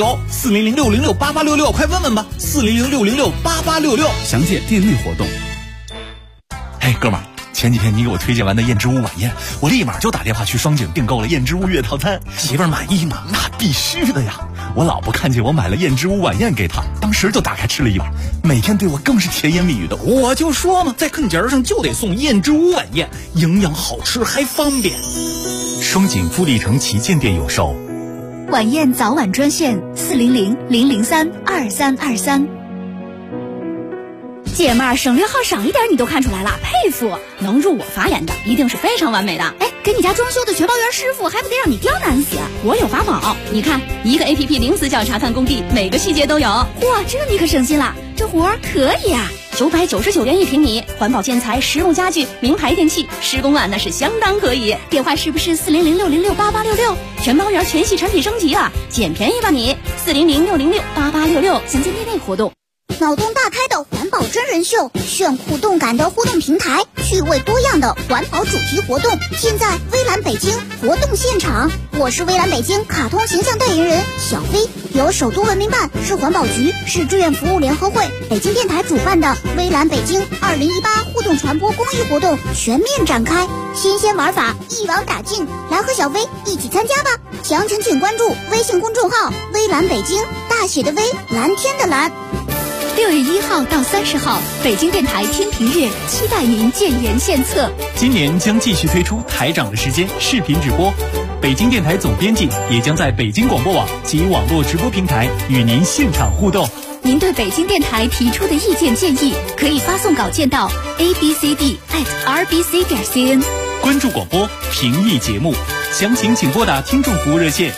[SPEAKER 9] 999，400-606-8866，快问问吧，400-606-8866，
[SPEAKER 11] 详见店内活动。
[SPEAKER 9] 哎，哥们儿，前几天你给我推荐完的燕之屋晚宴，我立马就打电话去双井订购了燕之屋月套餐。媳妇儿满意吗？那必须的呀！我老婆看见我买了燕之屋晚宴给她，当时就打开吃了一碗，每天对我更是甜言蜜语的。我就说嘛，在坑节上就得送燕之屋晚宴，营养好吃还方便。
[SPEAKER 22] 双井富力城旗舰店有售。
[SPEAKER 18] 晚宴早晚专线400-003-2323。姐妹儿，省略号少一点你都看出来了，佩服！能入我法眼的，一定是非常完美的。哎，给你家装修的全包圆师傅，还不得让你刁难死？我有法宝，你看，一个 APP 零死角查看工地，每个细节都有。嚯，这你可省心了，这活儿可以啊！999元1平米，环保建材、实木家具、名牌电器，施工案那是相当可以。电话是不是400-606-8866？全包圆全系产品升级了，捡便宜吧你！400-606-8866，详见店内活动。脑洞大开的环保
[SPEAKER 6] 跑真人秀，炫酷动感的互动平台，趣味多样的环保主题活动，尽在微蓝北京活动现场。我是微蓝北京卡通形象代言人小飞，由首都文明办、市环保局、市志愿服务联合会、北京电台主办的微蓝北京2018互动传播公益活动全面展开，新鲜玩法一网打尽，来和小飞一起参加吧！详情请关注微信公众号“微蓝北京”，大写的微，蓝天的蓝。
[SPEAKER 21] 6月1号到30号，北京电台天平月期待您建言献策。
[SPEAKER 22] 今年将继续推出台长的时间视频直播，北京电台总编辑也将在北京广播网及网络直播平台与您现场互动。
[SPEAKER 21] 您对北京电台提出的意见建议，可以发送稿件到 abcd@rbc.cn。
[SPEAKER 22] 关注广播，评议节目，详情请拨打听众服务热线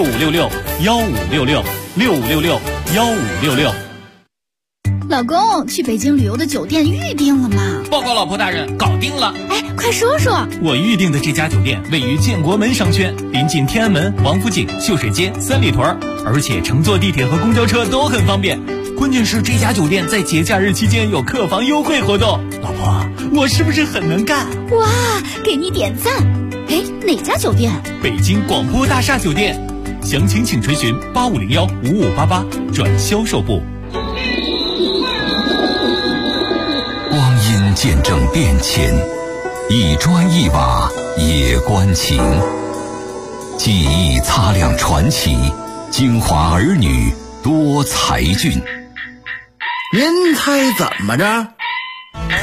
[SPEAKER 22] 6566-1566-6566-1566。
[SPEAKER 18] 老公，去北京旅游的酒店预定了吗？
[SPEAKER 9] 报告老婆大人，搞定了。
[SPEAKER 18] 哎，快说说。
[SPEAKER 22] 我预定的这家酒店位于建国门商圈，临近天安门、王府井、秀水街、三里屯，而且乘坐地铁和公交车都很方便。关键是这家酒店在节假日期间有客房优惠活动。老婆，我是不是很能干？
[SPEAKER 18] 哇，给你点赞。哎，哪家酒店？
[SPEAKER 22] 北京广播大厦酒店。详情请垂询8501-5588转销售部。
[SPEAKER 7] 光阴见证变迁，一砖一瓦也关情。记忆擦亮传奇，京华儿女多才俊。
[SPEAKER 12] 您猜怎么着？